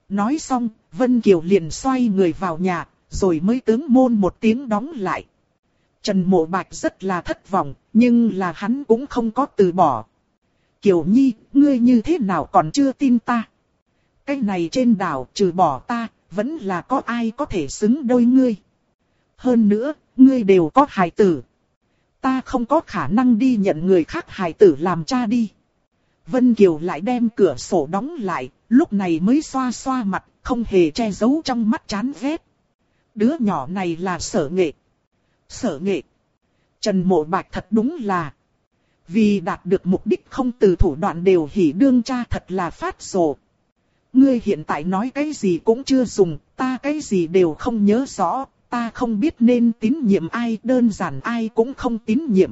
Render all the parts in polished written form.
Nói xong, Vân Kiều liền xoay người vào nhà, rồi mới tướng môn một tiếng đóng lại. Trần Mộ Bạch rất là thất vọng, nhưng là hắn cũng không có từ bỏ. Kiều Nhi, ngươi như thế nào còn chưa tin ta? Cái này trên đảo trừ bỏ ta, vẫn là có ai có thể xứng đôi ngươi. Hơn nữa, ngươi đều có hài tử. Ta không có khả năng đi nhận người khác hài tử làm cha đi. Vân Kiều lại đem cửa sổ đóng lại, lúc này mới xoa xoa mặt, không hề che giấu trong mắt chán ghét. Đứa nhỏ này là Sở Nghệ. Sở Nghệ. Trần Mộ Bạch thật đúng là. Vì đạt được mục đích không từ thủ đoạn đều hỉ đương cha thật là phát rồ. Ngươi hiện tại nói cái gì cũng chưa dùng, ta cái gì đều không nhớ rõ, ta không biết nên tín nhiệm ai, đơn giản ai cũng không tín nhiệm.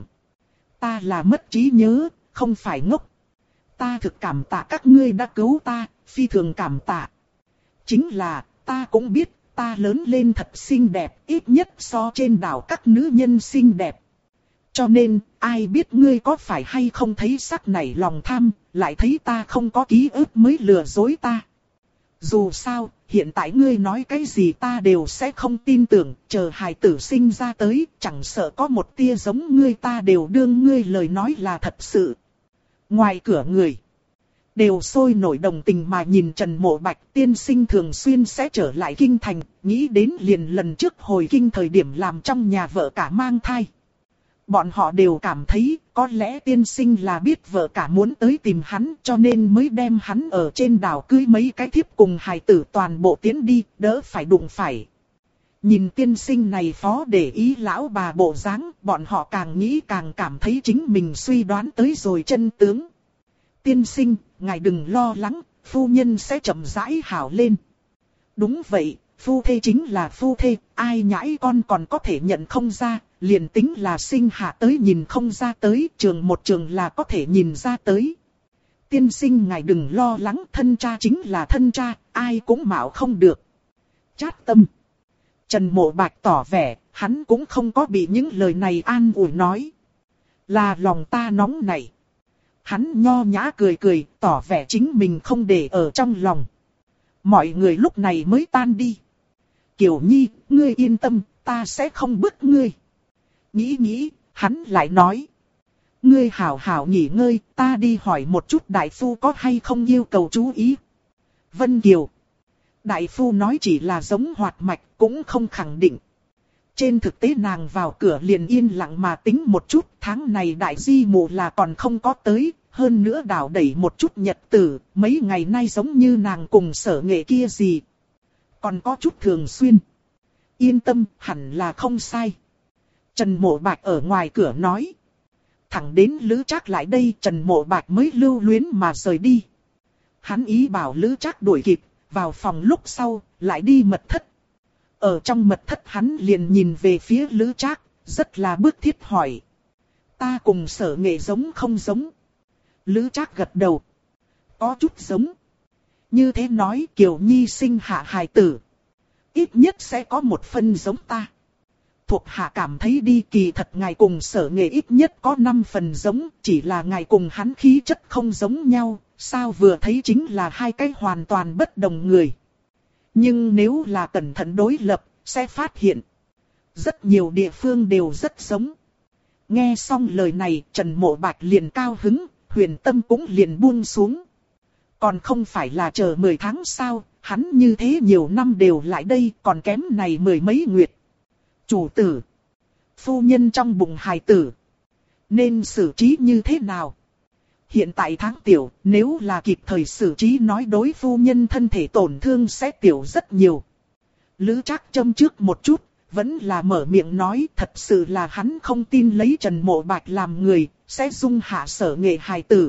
Ta là mất trí nhớ, không phải ngốc. Ta thực cảm tạ các ngươi đã cứu ta, phi thường cảm tạ. Chính là, ta cũng biết, ta lớn lên thật xinh đẹp, ít nhất so trên đảo các nữ nhân xinh đẹp. Cho nên, ai biết ngươi có phải hay không thấy sắc nảy lòng tham, lại thấy ta không có ký ức mới lừa dối ta. Dù sao, hiện tại ngươi nói cái gì ta đều sẽ không tin tưởng, chờ hài tử sinh ra tới, chẳng sợ có một tia giống ngươi ta đều đương ngươi lời nói là thật sự. Ngoài cửa người, đều sôi nổi đồng tình mà nhìn Trần Mộ Bạch. Tiên sinh thường xuyên sẽ trở lại kinh thành, nghĩ đến liền lần trước hồi kinh thời điểm làm trong nhà vợ cả mang thai. Bọn họ đều cảm thấy có lẽ tiên sinh là biết vợ cả muốn tới tìm hắn cho nên mới đem hắn ở trên đảo cưới mấy cái thiếp cùng hài tử toàn bộ tiến đi, đỡ phải đụng phải. Nhìn tiên sinh này phó để ý lão bà bộ dáng, bọn họ càng nghĩ càng cảm thấy chính mình suy đoán tới rồi chân tướng. Tiên sinh, ngài đừng lo lắng, phu nhân sẽ chậm rãi hảo lên. Đúng vậy, phu thê chính là phu thê, ai nhãi con còn có thể nhận không ra, liền tính là sinh hạ tới nhìn không ra tới, trường một trường là có thể nhìn ra tới. Tiên sinh ngài đừng lo lắng, thân cha chính là thân cha, ai cũng mạo không được. Chát tâm. Trần Mộ Bạch tỏ vẻ, hắn cũng không có bị những lời này an ủi nói. Là lòng ta nóng nảy. Hắn nho nhã cười cười, tỏ vẻ chính mình không để ở trong lòng. Mọi người lúc này mới tan đi. Kiều Nhi, ngươi yên tâm, ta sẽ không bức ngươi. Nghĩ, hắn lại nói. Ngươi hảo hảo nghỉ ngơi, ta đi hỏi một chút đại phu có hay không yêu cầu chú ý. Vân Kiều. Đại phu nói chỉ là giống hoạt mạch, cũng không khẳng định. Trên thực tế nàng vào cửa liền yên lặng mà tính một chút, tháng này đại di mụ là còn không có tới, hơn nữa đảo đẩy một chút nhật tử, mấy ngày nay giống như nàng cùng Sở Nghệ kia gì. Còn có chút thường xuyên. Yên tâm, hẳn là không sai. Trần Mộ Bạch ở ngoài cửa nói. Thẳng đến Lữ Trác lại đây, Trần Mộ Bạch mới lưu luyến mà rời đi. Hắn ý bảo Lữ Trác đuổi kịp, vào phòng lúc sau, lại đi mật thất. Ở trong mật thất hắn liền nhìn về phía Lữ Trác, rất là bức thiết hỏi. Ta cùng Sở Nghệ giống không giống? Lữ Trác gật đầu. Có chút giống. Như thế nói Kiều Nhi sinh hạ hài tử. Ít nhất sẽ có một phần giống ta. Thuộc hạ cảm thấy đi kỳ thật ngài cùng Sở Nghệ ít nhất có 5 phần giống. Chỉ là ngài cùng hắn khí chất không giống nhau. Sao vừa thấy chính là hai cái hoàn toàn bất đồng người. Nhưng nếu là cẩn thận đối lập, sẽ phát hiện. Rất nhiều địa phương đều rất giống. Nghe xong lời này, Trần Mộ Bạch liền cao hứng, huyền tâm cũng liền buông xuống. Còn không phải là chờ 10 tháng sao, hắn như thế nhiều năm đều lại đây, còn kém này 10 mấy nguyệt. Chủ tử, phu nhân trong bụng hài tử, nên xử trí như thế nào? Hiện tại tháng tiểu, nếu là kịp thời xử trí nói đối phu nhân thân thể tổn thương sẽ tiểu rất nhiều. Lữ Trác châm trước một chút, vẫn là mở miệng nói thật sự là hắn không tin lấy Trần Mộ Bạch làm người, sẽ dung hạ Sở Nghệ hài tử.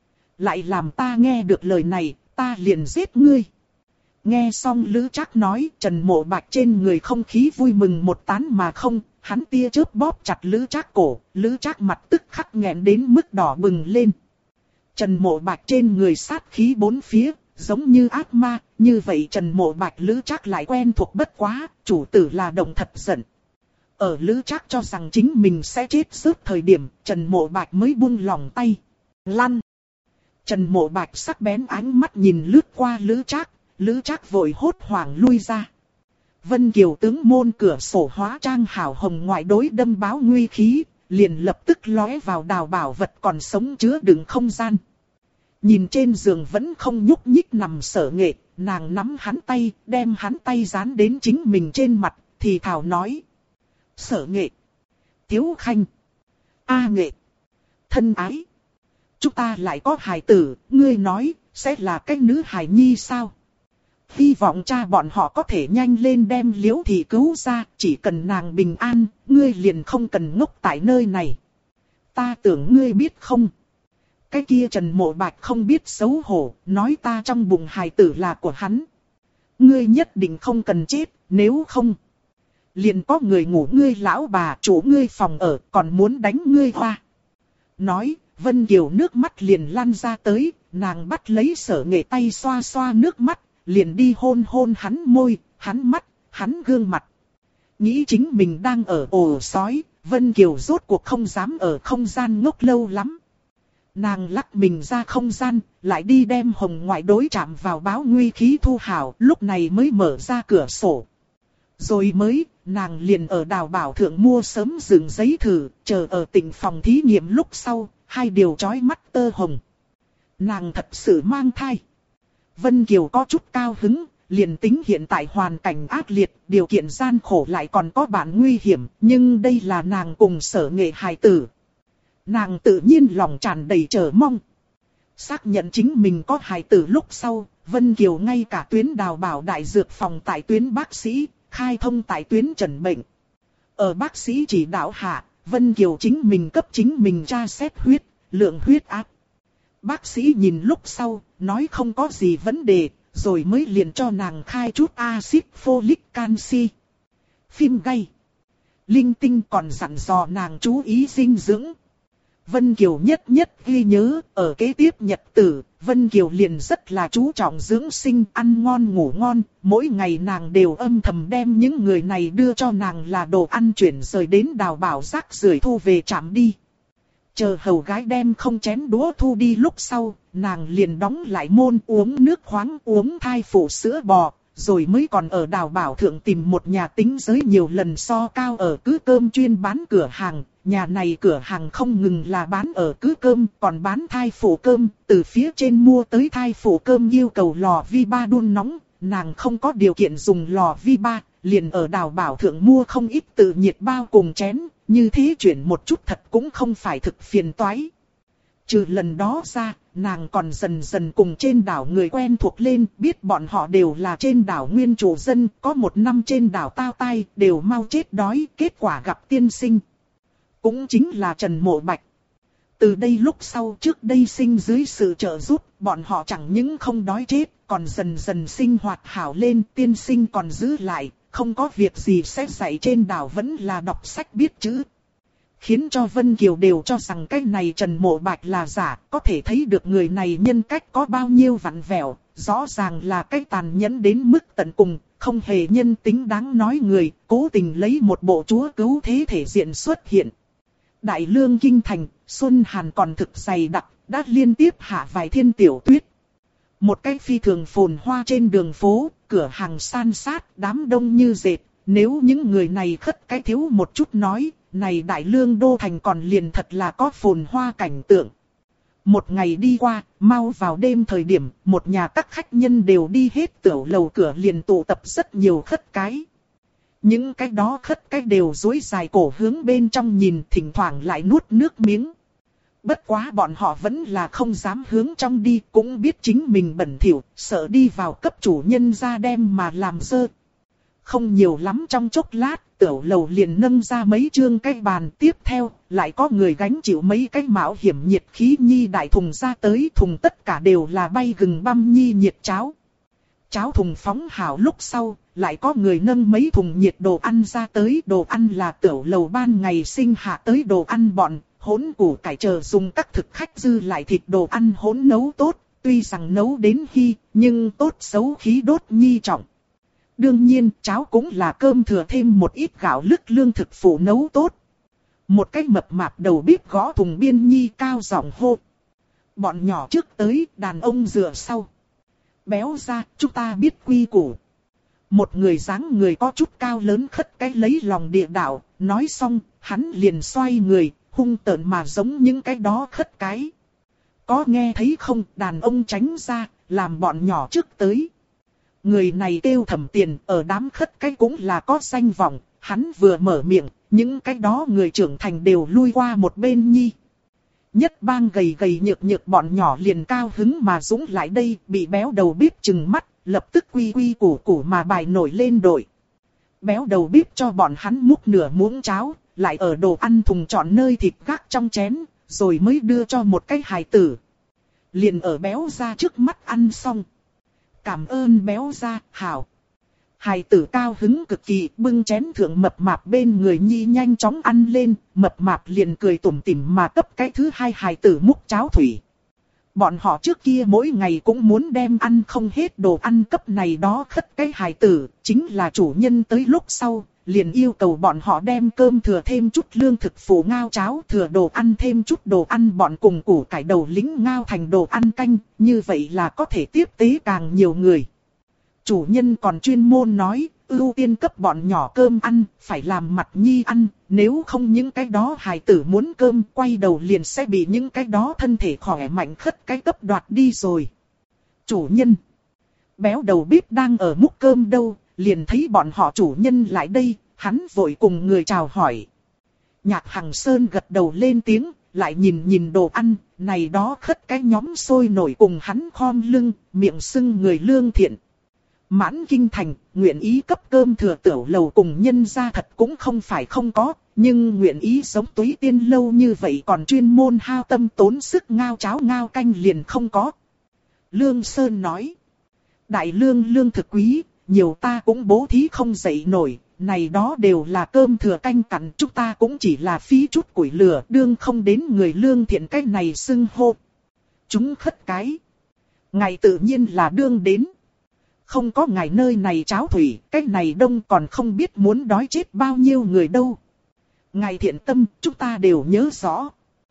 Lại làm ta nghe được lời này, ta liền giết ngươi. Nghe xong Lữ Trác nói, Trần Mộ Bạch trên người không khí vui mừng một tán mà không, hắn tia chớp bóp chặt Lữ Trác cổ, Lữ Trác mặt tức khắc nghẹn đến mức đỏ bừng lên. Trần Mộ Bạch trên người sát khí bốn phía, giống như ác ma, như vậy Trần Mộ Bạch Lữ Trác lại quen thuộc bất quá, chủ tử là động thật giận. Ở Lữ Trác cho rằng chính mình sẽ chết rớt thời điểm, Trần Mộ Bạch mới buông lòng tay. Lăn! Trần Mộ Bạch sắc bén ánh mắt nhìn lướt qua Lữ Trác, Lữ Trác vội hốt hoảng lui ra. Vân Kiều tướng môn cửa sổ hóa trang hào hồng ngoại đối đâm báo nguy khí, liền lập tức lóe vào đào bảo vật còn sống chứa đựng không gian. Nhìn trên giường vẫn không nhúc nhích nằm Sở Nghệ, nàng nắm hắn tay, đem hắn tay dán đến chính mình trên mặt, thì thào nói. Sở Nghệ, Tiếu Khanh, A Nghệ, thân ái. Chúng ta lại có hài tử, ngươi nói, sẽ là cái nữ hài nhi sao? Hy vọng cha bọn họ có thể nhanh lên đem Liễu Thị cứu ra, chỉ cần nàng bình an, ngươi liền không cần ngốc tại nơi này. Ta tưởng ngươi biết không? Cái kia Trần Mộ Bạch không biết xấu hổ, nói ta trong bụng hài tử là của hắn. Ngươi nhất định không cần chết, nếu không. Liền có người ngủ ngươi lão bà chủ ngươi phòng ở, còn muốn đánh ngươi hoa. Nói, Vân Kiều nước mắt liền lăn ra tới, nàng bắt lấy Sở Nghệ tay xoa xoa nước mắt, liền đi hôn hôn hắn môi, hắn mắt, hắn gương mặt. Nghĩ chính mình đang ở ổ sói, Vân Kiều rốt cuộc không dám ở không gian ngốc lâu lắm. Nàng lắc mình ra không gian, lại đi đem hồng ngoại đối chạm vào báo nguy khí thu hảo, lúc này mới mở ra cửa sổ. Rồi mới, nàng liền ở đào bảo thượng mua sớm dựng giấy thử, chờ ở tỉnh phòng thí nghiệm lúc sau, hai điều chói mắt tơ hồng. Nàng thật sự mang thai. Vân Kiều có chút cao hứng, liền tính hiện tại hoàn cảnh ác liệt, điều kiện gian khổ lại còn có bản nguy hiểm, nhưng đây là nàng cùng Sở Nghệ hài tử. Nàng tự nhiên lòng tràn đầy chờ mong. Xác nhận chính mình có hài tử lúc sau, Vân Kiều ngay cả tuyến đào bảo đại dược phòng tại tuyến bác sĩ, khai thông tại tuyến trần bệnh. Ở bác sĩ chỉ đạo hạ, Vân Kiều chính mình cấp chính mình tra xét huyết, lượng huyết áp. Bác sĩ nhìn lúc sau, nói không có gì vấn đề, rồi mới liền cho nàng khai chút axit folic canxi. Phim gay. Linh tinh còn dặn dò nàng chú ý dinh dưỡng. Vân Kiều nhất ghi nhớ, ở kế tiếp nhật tử, Vân Kiều liền rất là chú trọng dưỡng sinh, ăn ngon ngủ ngon, mỗi ngày nàng đều âm thầm đem những người này đưa cho nàng là đồ ăn chuyển rời đến đào bảo rác rưởi thu về trạm đi. Chờ hầu gái đem không chén đũa thu đi lúc sau, nàng liền đóng lại môn uống nước khoáng uống thai phụ sữa bò, rồi mới còn ở đào bảo thượng tìm một nhà tính giới nhiều lần so cao ở cứ cơm chuyên bán cửa hàng. Nhà này cửa hàng không ngừng là bán ở cứ cơm, còn bán thai phụ cơm, từ phía trên mua tới thai phụ cơm yêu cầu lò vi ba đun nóng, nàng không có điều kiện dùng lò vi ba, liền ở đào bảo thượng mua không ít tự nhiệt bao cùng chén, như thế chuyển một chút thật cũng không phải thực phiền toái. Trừ lần đó ra, nàng còn dần dần cùng trên đảo người quen thuộc lên, biết bọn họ đều là trên đảo nguyên chủ dân, có một năm trên đảo tao tai, đều mau chết đói, kết quả gặp tiên sinh. Cũng chính là Trần Mộ Bạch. Từ đây lúc sau trước đây sinh dưới sự trợ giúp, bọn họ chẳng những không đói chết, còn dần dần sinh hoạt hảo lên, tiên sinh còn giữ lại, không có việc gì sẽ dạy trên đảo vẫn là đọc sách biết chữ. Khiến cho Vân Kiều đều cho rằng cái này Trần Mộ Bạch là giả, có thể thấy được người này nhân cách có bao nhiêu vặn vẹo, rõ ràng là cái tàn nhẫn đến mức tận cùng, không hề nhân tính đáng nói người, cố tình lấy một bộ chúa cứu thế thể diện xuất hiện. Đại Lương Kinh Thành, Xuân Hàn còn thực dày đặc, đã liên tiếp hạ vài thiên tiểu tuyết. Một cái phi thường phồn hoa trên đường phố, cửa hàng san sát, đám đông như dệt. Nếu những người này khất cái thiếu một chút nói, này Đại Lương Đô Thành còn liền thật là có phồn hoa cảnh tượng. Một ngày đi qua, mau vào đêm thời điểm, một nhà các khách nhân đều đi hết tiểu lầu cửa liền tụ tập rất nhiều khất cái. Những cái đó khất cái đều duỗi dài cổ hướng bên trong nhìn, thỉnh thoảng lại nuốt nước miếng. Bất quá bọn họ vẫn là không dám hướng trong đi, cũng biết chính mình bẩn thỉu, sợ đi vào cấp chủ nhân ra đem mà làm dơ. Không nhiều lắm trong chốc lát, tiểu lầu liền nâng ra mấy chương cái bàn, tiếp theo, lại có người gánh chịu mấy cái mạo hiểm nhiệt khí nhi đại thùng ra tới, thùng tất cả đều là bay gừng băm nhi nhiệt cháo. Cháo thùng phóng hảo lúc sau, lại có người nâng mấy thùng nhiệt đồ ăn ra tới, đồ ăn là tiểu lầu ban ngày sinh hạ tới đồ ăn bọn, hỗn củ cải chờ dùng các thực khách dư lại thịt đồ ăn hỗn nấu tốt, tuy rằng nấu đến hy, nhưng tốt xấu khí đốt nhi trọng. Đương nhiên, cháo cũng là cơm thừa thêm một ít gạo lứt lương thực phụ nấu tốt. Một cái mập mạp đầu bếp gõ thùng biên nhi cao giọng hô. Bọn nhỏ trước tới, đàn ông dựa sau. Béo ra, chúng ta biết quy củ. Một người dáng người có chút cao lớn khất cái lấy lòng địa đạo, nói xong, hắn liền xoay người, hung tợn mà giống những cái đó khất cái. Có nghe thấy không, đàn ông tránh ra, làm bọn nhỏ trước tới. Người này kêu Thẩm Tiền, ở đám khất cái cũng là có danh vọng, hắn vừa mở miệng, những cái đó người trưởng thành đều lui qua một bên nhi. Nhất bang gầy gầy nhược nhược bọn nhỏ liền cao hứng mà dũng lại đây, bị béo đầu bếp trừng mắt, lập tức quy quy củ củ mà bài nổi lên đội. Béo đầu bếp cho bọn hắn múc nửa muỗng cháo, lại ở đồ ăn thùng chọn nơi thịt gác trong chén, rồi mới đưa cho một cái hài tử. Liền ở béo ra trước mắt ăn xong. Cảm ơn béo ra, hảo. Hài tử cao hứng cực kỳ, bưng chén thượng mập mạp bên người nhi nhanh chóng ăn lên, mập mạp liền cười tủm tỉm mà cấp cái thứ hai hài tử múc cháo thủy. Bọn họ trước kia mỗi ngày cũng muốn đem ăn không hết đồ ăn cấp này đó khất cái hài tử, chính là chủ nhân tới lúc sau, liền yêu cầu bọn họ đem cơm thừa thêm chút lương thực phủ ngao cháo, thừa đồ ăn thêm chút đồ ăn bọn cùng củ cải đầu lính ngao thành đồ ăn canh, như vậy là có thể tiếp tế càng nhiều người. Chủ nhân còn chuyên môn nói, ưu tiên cấp bọn nhỏ cơm ăn, phải làm mặt nhi ăn, nếu không những cái đó hài tử muốn cơm quay đầu liền sẽ bị những cái đó thân thể khỏe mạnh khất cái cấp đoạt đi rồi. Chủ nhân, béo đầu bếp đang ở múc cơm đâu, liền thấy bọn họ chủ nhân lại đây, hắn vội cùng người chào hỏi. Nhạc Hằng Sơn gật đầu lên tiếng, lại nhìn đồ ăn, này đó khất cái nhóm sôi nổi cùng hắn khom lưng, miệng sưng người lương thiện. Mãn Kinh Thành, nguyện ý cấp cơm thừa tiểu lầu cùng nhân gia thật cũng không phải không có, nhưng nguyện ý sống túy tiên lâu như vậy còn chuyên môn hao tâm tốn sức ngao cháo ngao canh liền không có. Lương Sơn nói, đại lương thực quý, nhiều ta cũng bố thí không dậy nổi, này đó đều là cơm thừa canh cặn, chúng ta cũng chỉ là phí chút củi lửa, đương không đến người lương thiện cái này xưng hô. Chúng khất cái, ngài tự nhiên là đương đến. Không có ngài nơi này cháo thủy, cái này đông còn không biết muốn đói chết bao nhiêu người đâu. Ngài thiện tâm, chúng ta đều nhớ rõ.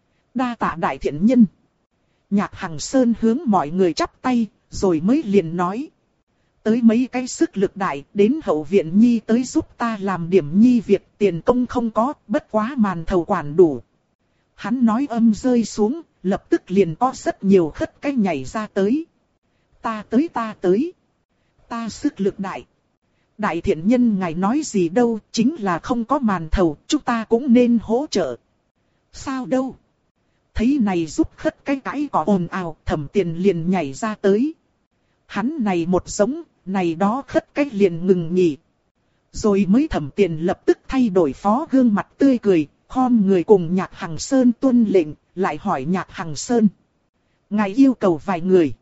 Đa tạ đại thiện nhân. Nhạc Hằng Sơn hướng mọi người chắp tay, rồi mới liền nói. Tới mấy cái sức lực đại, đến hậu viện nhi tới giúp ta làm điểm nhi việc, tiền công không có, bất quá màn thầu quản đủ. Hắn nói âm rơi xuống, lập tức liền có rất nhiều khất cái nhảy ra tới. Ta tới. Ta sức lực đại. Đại thiện nhân ngài nói gì đâu, chính là không có màn thầu, chúng ta cũng nên hỗ trợ. Sao đâu? Thấy này giúp khất cái cãi cỏ ồn ào, Thẩm Tiền liền nhảy ra tới. Hắn này một giống, này đó khất cái liền ngừng nghỉ. Rồi mới Thẩm Tiền lập tức thay đổi phó gương mặt tươi cười, khom người cùng Nhạc Hằng Sơn tuân lệnh, lại hỏi Nhạc Hằng Sơn. Ngài yêu cầu vài người.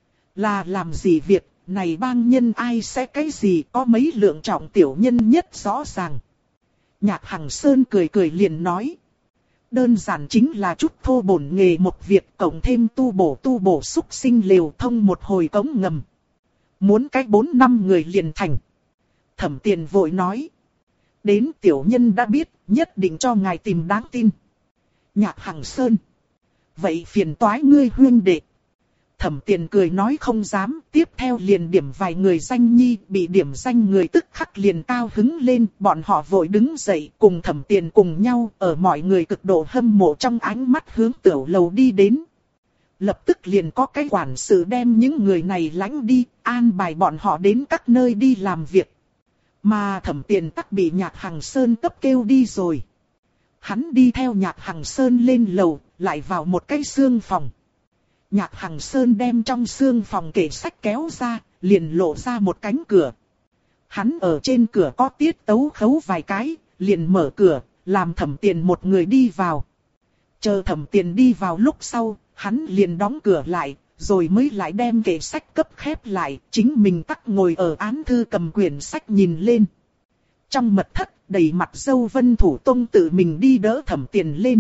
Là làm gì việc? Này bang nhân ai sẽ cái gì có mấy lượng trọng tiểu nhân nhất rõ ràng. Nhạc Hằng Sơn cười liền nói. Đơn giản chính là chút thô bổn nghề một việc cộng thêm tu bổ xúc sinh liều thông một hồi cống ngầm. Muốn cái 4-5 người liền thành. Thẩm Tiền vội nói. Đến tiểu nhân đã biết, nhất định cho ngài tìm đáng tin. Nhạc Hằng Sơn. Vậy phiền toái ngươi huynh đệ. Thẩm Tiền cười nói không dám, tiếp theo liền điểm vài người danh nhi, bị điểm danh người tức khắc liền cao hứng lên, bọn họ vội đứng dậy cùng Thẩm Tiền cùng nhau, ở mọi người cực độ hâm mộ trong ánh mắt hướng tiểu lầu đi đến. Lập tức liền có cái quản sự đem những người này lãnh đi, an bài bọn họ đến các nơi đi làm việc. Mà Thẩm Tiền tắc bị Nhạc Hằng Sơn cấp kêu đi rồi. Hắn đi theo Nhạc Hằng Sơn lên lầu, lại vào một cái xương phòng. Nhạc Hằng Sơn đem trong xương phòng kệ sách kéo ra, liền lộ ra một cánh cửa. Hắn ở trên cửa có tiết tấu khấu vài cái, liền mở cửa, làm Thẩm Tiền một người đi vào. Chờ Thẩm Tiền đi vào lúc sau, hắn liền đóng cửa lại, rồi mới lại đem kệ sách cấp khép lại, chính mình tắc ngồi ở án thư cầm quyển sách nhìn lên. Trong mật thất, đầy mặt dâu Vân Thủ Tông tự mình đi đỡ Thẩm Tiền lên.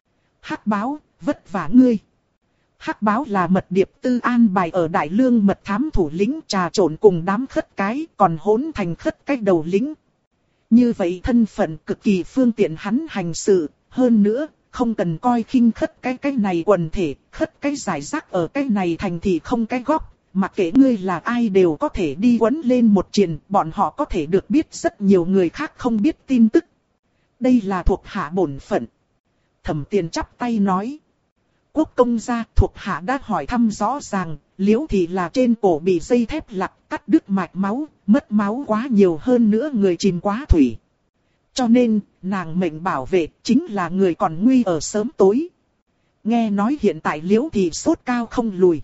Hắc Báo, vất vả ngươi. Hắc Báo là mật điệp tư an bài ở Đại Lương mật thám thủ lĩnh trà trộn cùng đám khất cái, còn hỗn thành khất cái đầu lĩnh. Như vậy thân phận cực kỳ phương tiện hắn hành sự, hơn nữa, không cần coi khinh khất cái này quần thể, khất cái giải rác ở cái này thành thì không cái góc, mặc kệ ngươi là ai đều có thể đi quấn lên một triền, bọn họ có thể được biết rất nhiều người khác không biết tin tức. Đây là thuộc hạ bổn phận. Thẩm Tiền chắp tay nói. Quốc công gia, thuộc hạ đã hỏi thăm rõ ràng, Liễu Thị là trên cổ bị dây thép lặc cắt đứt mạch máu, mất máu quá nhiều hơn nữa người chìm quá thủy. Cho nên, nàng mệnh bảo vệ chính là người còn nguy ở sớm tối. Nghe nói hiện tại Liễu Thị sốt cao không lùi.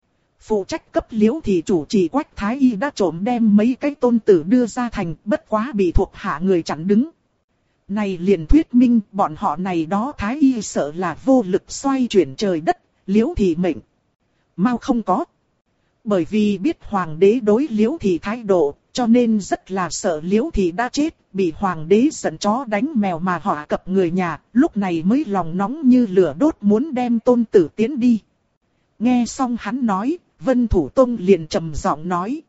Phụ trách cấp Liễu Thị chủ trì Quách Thái Y đã trộm đem mấy cái tôn tử đưa ra thành, bất quá bị thuộc hạ người chặn đứng. Này liền thuyết minh bọn họ này đó Thái Y sợ là vô lực xoay chuyển trời đất, Liễu Thị mệnh mau không có. Bởi vì biết hoàng đế đối Liễu Thị thái độ, cho nên rất là sợ Liễu Thị đã chết, bị hoàng đế giận chó đánh mèo mà họ cập người nhà, lúc này mới lòng nóng như lửa đốt muốn đem tôn tử tiến đi. Nghe xong hắn nói, Vân Thủ Tông liền trầm giọng nói.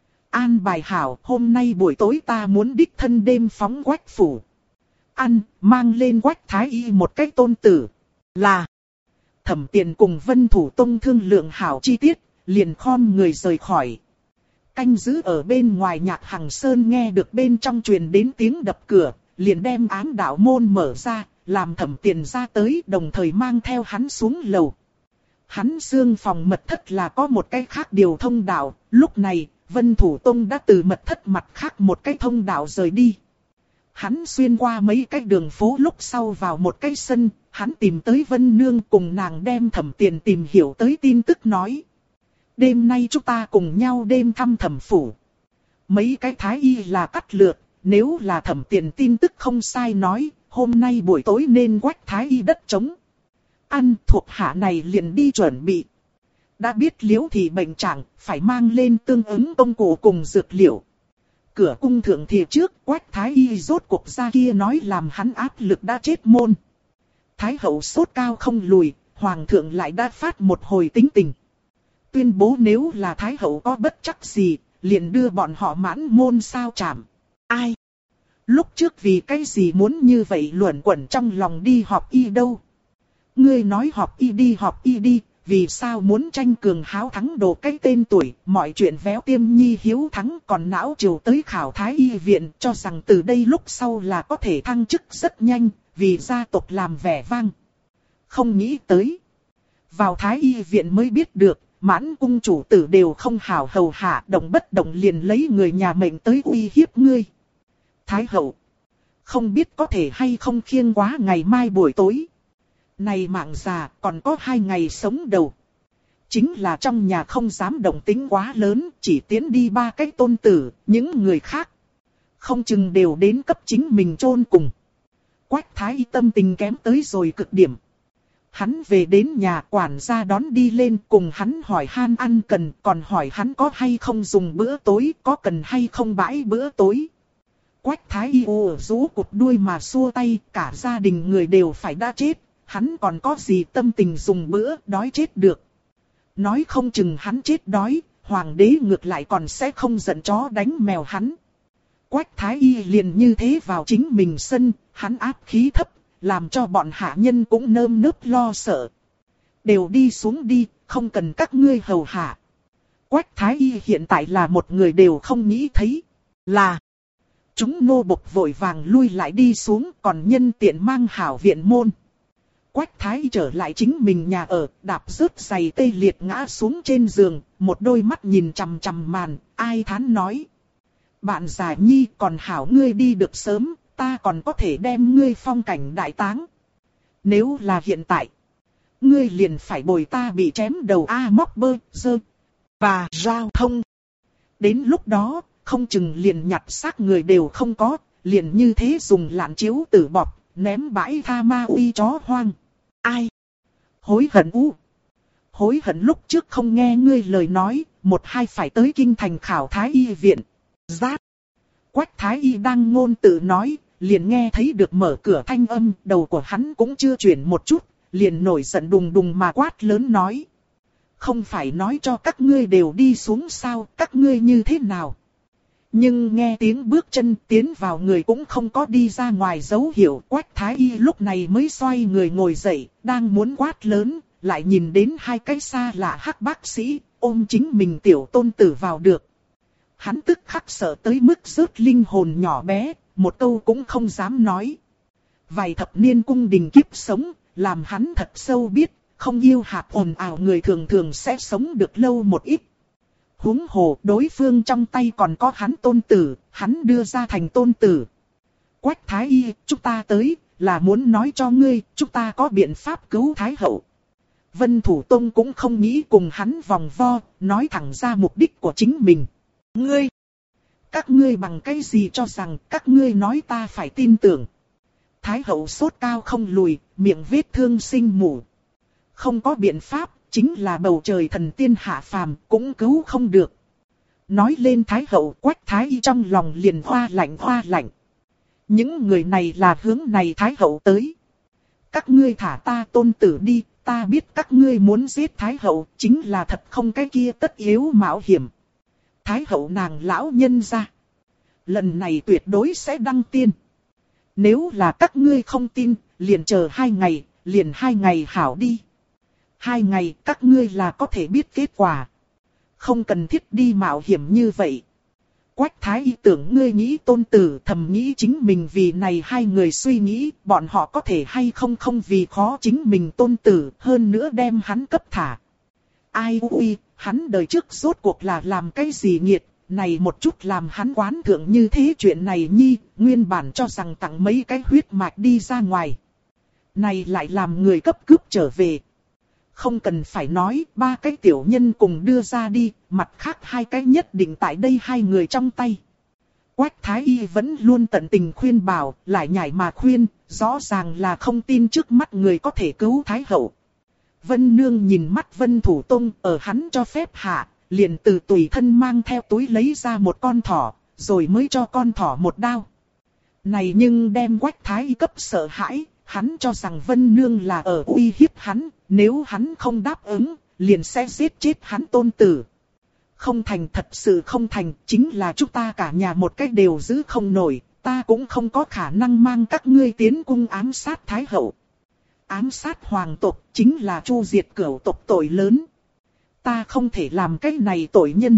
An bài hảo, hôm nay buổi tối ta muốn đích thân đêm phóng Quách phủ. Ăn, mang lên Quách Thái Y một cái tôn tử. Là Thẩm Tiền cùng Vân Thủ Tông thương lượng hảo chi tiết, liền khom người rời khỏi. Canh giữ ở bên ngoài Nhạc Hằng Sơn nghe được bên trong truyền đến tiếng đập cửa, liền đem ám đạo môn mở ra, làm Thẩm Tiền ra tới, đồng thời mang theo hắn xuống lầu. Hắn xương phòng mật thất là có một cái khác điều thông đạo, lúc này, Vân Thủ Tông đã từ mật thất mặt khác một cái thông đạo rời đi. Hắn xuyên qua mấy cái đường phố lúc sau vào một cái sân, hắn tìm tới Vân Nương cùng nàng đem Thẩm Tiền tìm hiểu tới tin tức nói. Đêm nay chúng ta cùng nhau đêm thăm Thẩm phủ. Mấy cái Thái Y là cắt lượt, nếu là Thẩm Tiền tin tức không sai nói, hôm nay buổi tối nên Quách Thái Y đất trống. Ăn thuộc hạ này liền đi chuẩn bị. Đã biết Liễu Thị bệnh trạng, phải mang lên tương ứng công cụ cùng dược liệu. Cửa cung thượng thì trước, Quách Thái Y rốt cuộc ra kia nói làm hắn áp lực đã chết môn. Thái hậu sốt cao không lùi, hoàng thượng lại đã phát một hồi tính tình. Tuyên bố nếu là Thái hậu có bất chắc gì, liền đưa bọn họ mãn môn sao chảm. Ai? Lúc trước vì cái gì muốn như vậy luẩn quẩn trong lòng đi họp y đâu? Ngươi nói họp y đi, vì sao muốn tranh cường háo thắng đồ cái tên tuổi, mọi chuyện véo tiêm nhi hiếu thắng còn não chiều tới khảo Thái Y viện cho rằng từ đây lúc sau là có thể thăng chức rất nhanh, vì gia tộc làm vẻ vang. Không nghĩ tới. Vào Thái Y viện mới biết được, mãn cung chủ tử đều không hảo hầu hạ, động bất động liền lấy người nhà mệnh tới uy hiếp ngươi. Thái hậu, không biết có thể hay không khiêng quá ngày mai buổi tối. Này mạng già còn có 2 ngày sống đầu. Chính là trong nhà không dám động tính quá lớn, chỉ tiến đi 3 cái tôn tử, những người khác không chừng đều đến cấp chính mình chôn cùng. Quách Thái Y tâm tình kém tới rồi cực điểm. Hắn về đến nhà quản gia đón đi lên cùng hắn hỏi han ăn cần, còn hỏi hắn có hay không dùng bữa tối, có cần hay không bãi bữa tối. Quách Thái Y rũ cụt đuôi mà xua tay, cả gia đình người đều phải đã chết. Hắn còn có gì tâm tình dùng bữa, đói chết được. Nói không chừng hắn chết đói, hoàng đế ngược lại còn sẽ không giận chó đánh mèo hắn. Quách Thái Y liền như thế vào chính mình sân, hắn áp khí thấp, làm cho bọn hạ nhân cũng nơm nớp lo sợ. Đều đi xuống đi, không cần các ngươi hầu hạ. Quách Thái Y hiện tại là một người đều không nghĩ thấy. Là chúng nô bộc vội vàng lui lại đi xuống, còn nhân tiện mang hảo viện môn. Quách Thái Y trở lại chính mình nhà ở, đạp rớt giày tê liệt ngã xuống trên giường, một đôi mắt nhìn chằm chằm màn, ai thán nói. Bạn già nhi còn hảo ngươi đi được sớm, ta còn có thể đem ngươi phong cảnh đại táng. Nếu là hiện tại, ngươi liền phải bồi ta bị chém đầu móc bơ, dơ, và giao thông. Đến lúc đó, không chừng liền nhặt xác người đều không có, liền như thế dùng lạn chiếu tử bọc, ném bãi tha ma uy chó hoang. Ai? Hối hận hối hận lúc trước không nghe ngươi lời nói, 1-2 phải tới kinh thành khảo Thái Y viện. Giác. Quách Thái Y đang ngôn tự nói, liền nghe thấy được mở cửa thanh âm, đầu của hắn cũng chưa chuyển một chút, liền nổi giận đùng đùng mà quát lớn nói. Không phải nói cho các ngươi đều đi xuống sao, các ngươi như thế nào? Nhưng nghe tiếng bước chân tiến vào người cũng không có đi ra ngoài dấu hiệu. Quách Thái Y lúc này mới xoay người ngồi dậy, đang muốn quát lớn, lại nhìn đến 2 cái xa lạ hắc bác sĩ, ôm chính mình tiểu tôn tử vào được. Hắn tức khắc sợ tới mức rớt linh hồn nhỏ bé, một câu cũng không dám nói. Vài thập niên cung đình kiếp sống, làm hắn thật sâu biết, không yêu hạt ồn ào người thường thường sẽ sống được lâu một ít. Huống hồ đối phương trong tay còn có hắn tôn tử, hắn đưa ra thành tôn tử. Quách Thái Y, chúng ta tới, là muốn nói cho ngươi, chúng ta có biện pháp cứu Thái Hậu. Vân Thủ Tông cũng không nghĩ cùng hắn vòng vo, nói thẳng ra mục đích của chính mình. Các ngươi bằng cái gì cho rằng các ngươi nói ta phải tin tưởng. Thái Hậu sốt cao không lùi, miệng vết thương sinh mủ. Không có biện pháp, chính là bầu trời thần tiên hạ phàm cũng cứu không được. Nói lên Thái Hậu, Quách Thái Y trong lòng liền hoa lạnh. Những người này là hướng này Thái Hậu tới. Các ngươi thả ta tôn tử đi, ta biết các ngươi muốn giết Thái Hậu, chính là thật không cái kia tất yếu mạo hiểm. Thái Hậu nàng lão nhân ra. Lần này tuyệt đối sẽ đăng tiên. Nếu là các ngươi không tin, liền chờ 2 ngày, liền 2 ngày hảo đi. 2 ngày các ngươi là có thể biết kết quả. Không cần thiết đi mạo hiểm như vậy. Quách Thái Y tưởng ngươi nghĩ tôn tử, thầm nghĩ chính mình vì này 2 người suy nghĩ, bọn họ có thể hay không vì khó chính mình tôn tử, hơn nữa đem hắn cấp thả. Ai ui, hắn đời trước rốt cuộc là làm cái gì nghiệt, này một chút làm hắn quán thượng như thế chuyện này nhi, nguyên bản cho rằng tặng mấy cái huyết mạch đi ra ngoài. Này lại làm người cấp cướp trở về. Không cần phải nói, 3 cái tiểu nhân cùng đưa ra đi, mặt khác 2 cái nhất định tại đây 2 người trong tay. Quách Thái Y vẫn luôn tận tình khuyên bảo, lại nhảy mà khuyên, rõ ràng là không tin trước mắt người có thể cứu Thái Hậu. Vân Nương nhìn mắt Vân Thủ Tông, ở hắn cho phép hạ, liền từ tùy thân mang theo túi lấy ra một con thỏ, rồi mới cho con thỏ một đao. Này nhưng đem Quách Thái Y cấp sợ hãi, hắn cho rằng Vân Nương là ở uy hiếp hắn, nếu hắn không đáp ứng, liền sẽ giết chết hắn tôn tử. Không thành, thật sự không thành, chính là chúng ta cả nhà một cách đều giữ không nổi, ta cũng không có khả năng mang các ngươi tiến cung ám sát Thái Hậu. Ám sát hoàng tộc chính là chu diệt cửu tộc tội lớn. Ta không thể làm cái này tội nhân.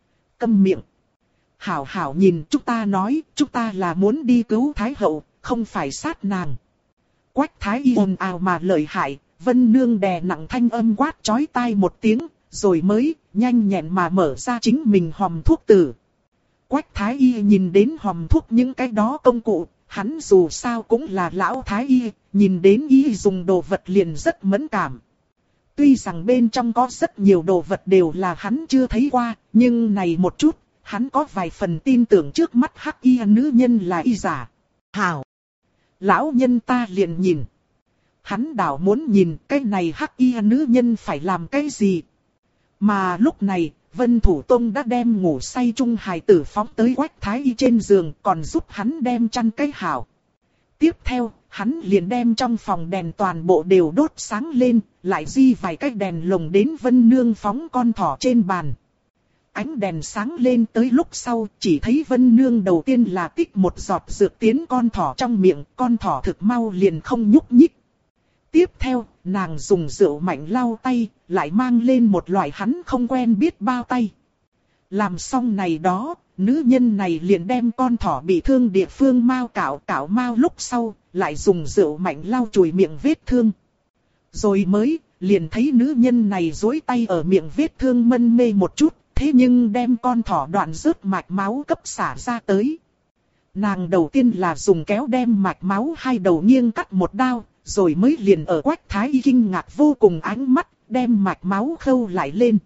Câm miệng. Hảo hảo nhìn, chúng ta nói, chúng ta là muốn đi cứu Thái Hậu, không phải sát nàng. Quách Thái Y ồn ào mà lợi hại, Vân Nương đè nặng thanh âm quát chói tai một tiếng, rồi mới nhanh nhẹn mà mở ra chính mình hòm thuốc tử. Quách Thái Y nhìn đến hòm thuốc những cái đó công cụ, hắn dù sao cũng là lão Thái Y, nhìn đến y dùng đồ vật liền rất mẫn cảm. Tuy rằng bên trong có rất nhiều đồ vật đều là hắn chưa thấy qua, nhưng này một chút, hắn có vài phần tin tưởng trước mắt hắc y nữ nhân là y giả. Hảo! Lão nhân ta liền nhìn. Hắn đảo muốn nhìn cái này hắc y nữ nhân phải làm cái gì. Mà lúc này, Vân Thủ Tông đã đem ngủ say chung hài tử phóng tới Quách Thái Y trên giường, còn giúp hắn đem chăn cái hảo. Tiếp theo, hắn liền đem trong phòng đèn toàn bộ đều đốt sáng lên, lại di vài cái đèn lồng đến Vân Nương phóng con thỏ trên bàn. Ánh đèn sáng lên tới lúc sau, chỉ thấy Vân Nương đầu tiên là tích một giọt dược tiến con thỏ trong miệng, con thỏ thực mau liền không nhúc nhích. Tiếp theo, nàng dùng rượu mạnh lau tay, lại mang lên một loại hắn không quen biết bao tay. Làm xong này đó, nữ nhân này liền đem con thỏ bị thương địa phương mau cạo mau lúc sau, lại dùng rượu mạnh lau chùi miệng vết thương. Rồi mới, liền thấy nữ nhân này duỗi tay ở miệng vết thương mân mê một chút, thế nhưng đem con thỏ đoạn rớt mạch máu cấp xả ra tới. Nàng đầu tiên là dùng kéo đem mạch máu 2 đầu nghiêng cắt một đao, rồi mới liền ở Quách Thái Y kinh ngạc vô cùng ánh mắt, đem mạch máu khâu lại lên.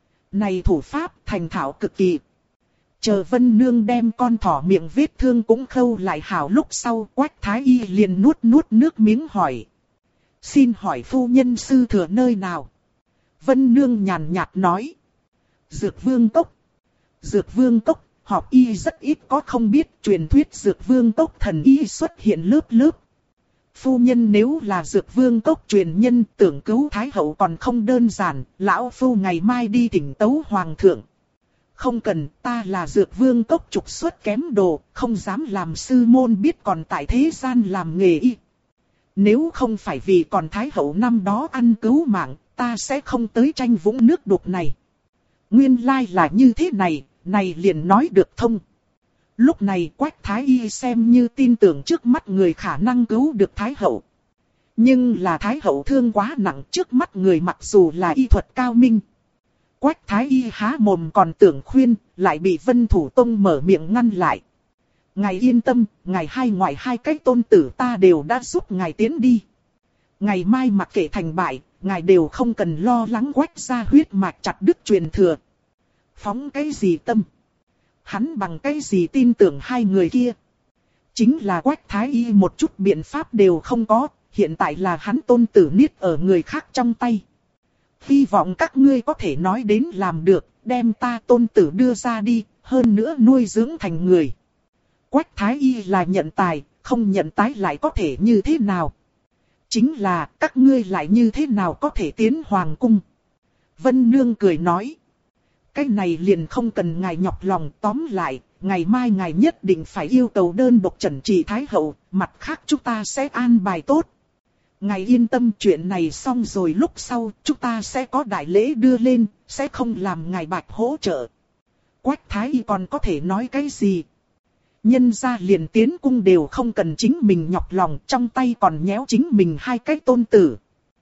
Này thủ pháp thành thạo cực kỳ. Chờ Vân Nương đem con thỏ miệng vết thương cũng khâu lại hảo lúc sau, Quách Thái Y liền nuốt nước miếng hỏi. Xin hỏi phu nhân sư thừa nơi nào? Vân Nương nhàn nhạt nói. Dược Vương Cốc. Dược Vương Cốc, học y rất ít có không biết, truyền thuyết Dược Vương Cốc thần y xuất hiện lớp lớp. Phu nhân nếu là Dược Vương Cốc truyền nhân, tưởng cứu Thái Hậu còn không đơn giản, lão phu ngày mai đi thỉnh tấu hoàng thượng. Không cần, ta là Dược Vương Cốc trục xuất kém đồ, không dám làm sư môn biết còn tại thế gian làm nghề y. Nếu không phải vì còn Thái Hậu năm đó ăn cứu mạng, ta sẽ không tới tranh vũng nước đục này. Nguyên lai là như thế này, này liền nói được thông. Lúc này Quách Thái Y xem như tin tưởng trước mắt người khả năng cứu được Thái hậu. Nhưng là Thái hậu thương quá nặng, trước mắt người mặc dù là y thuật cao minh. Quách Thái Y há mồm còn tưởng khuyên, lại bị Vân Thủ Tông mở miệng ngăn lại. Ngài yên tâm, ngài hai ngoại hai cái tôn tử ta đều đã giúp ngài tiến đi. Ngày mai mặc kệ thành bại, ngài đều không cần lo lắng Quách gia huyết mạch chặt đứt truyền thừa. Phóng cái gì tâm? Hắn bằng cái gì tin tưởng hai người kia? Chính là Quách Thái Y một chút biện pháp đều không có, hiện tại là hắn tôn tử niết ở người khác trong tay. Hy vọng các ngươi có thể nói đến làm được, đem ta tôn tử đưa ra đi, hơn nữa nuôi dưỡng thành người. Quách Thái Y là nhận tài, không nhận tái lại có thể như thế nào? Chính là các ngươi lại như thế nào có thể tiến hoàng cung? Vân Nương cười nói. Cái này liền không cần ngài nhọc lòng, tóm lại, ngày mai ngài nhất định phải yêu cầu đơn độc trần trị Thái hậu, mặt khác chúng ta sẽ an bài tốt. Ngài yên tâm, chuyện này xong rồi lúc sau, chúng ta sẽ có đại lễ đưa lên, sẽ không làm ngài bạch hỗ trợ. Quách Thái Y còn có thể nói cái gì? Nhân gia liền tiến cung đều không cần chính mình nhọc lòng, trong tay còn nhéo chính mình hai cái tôn tử.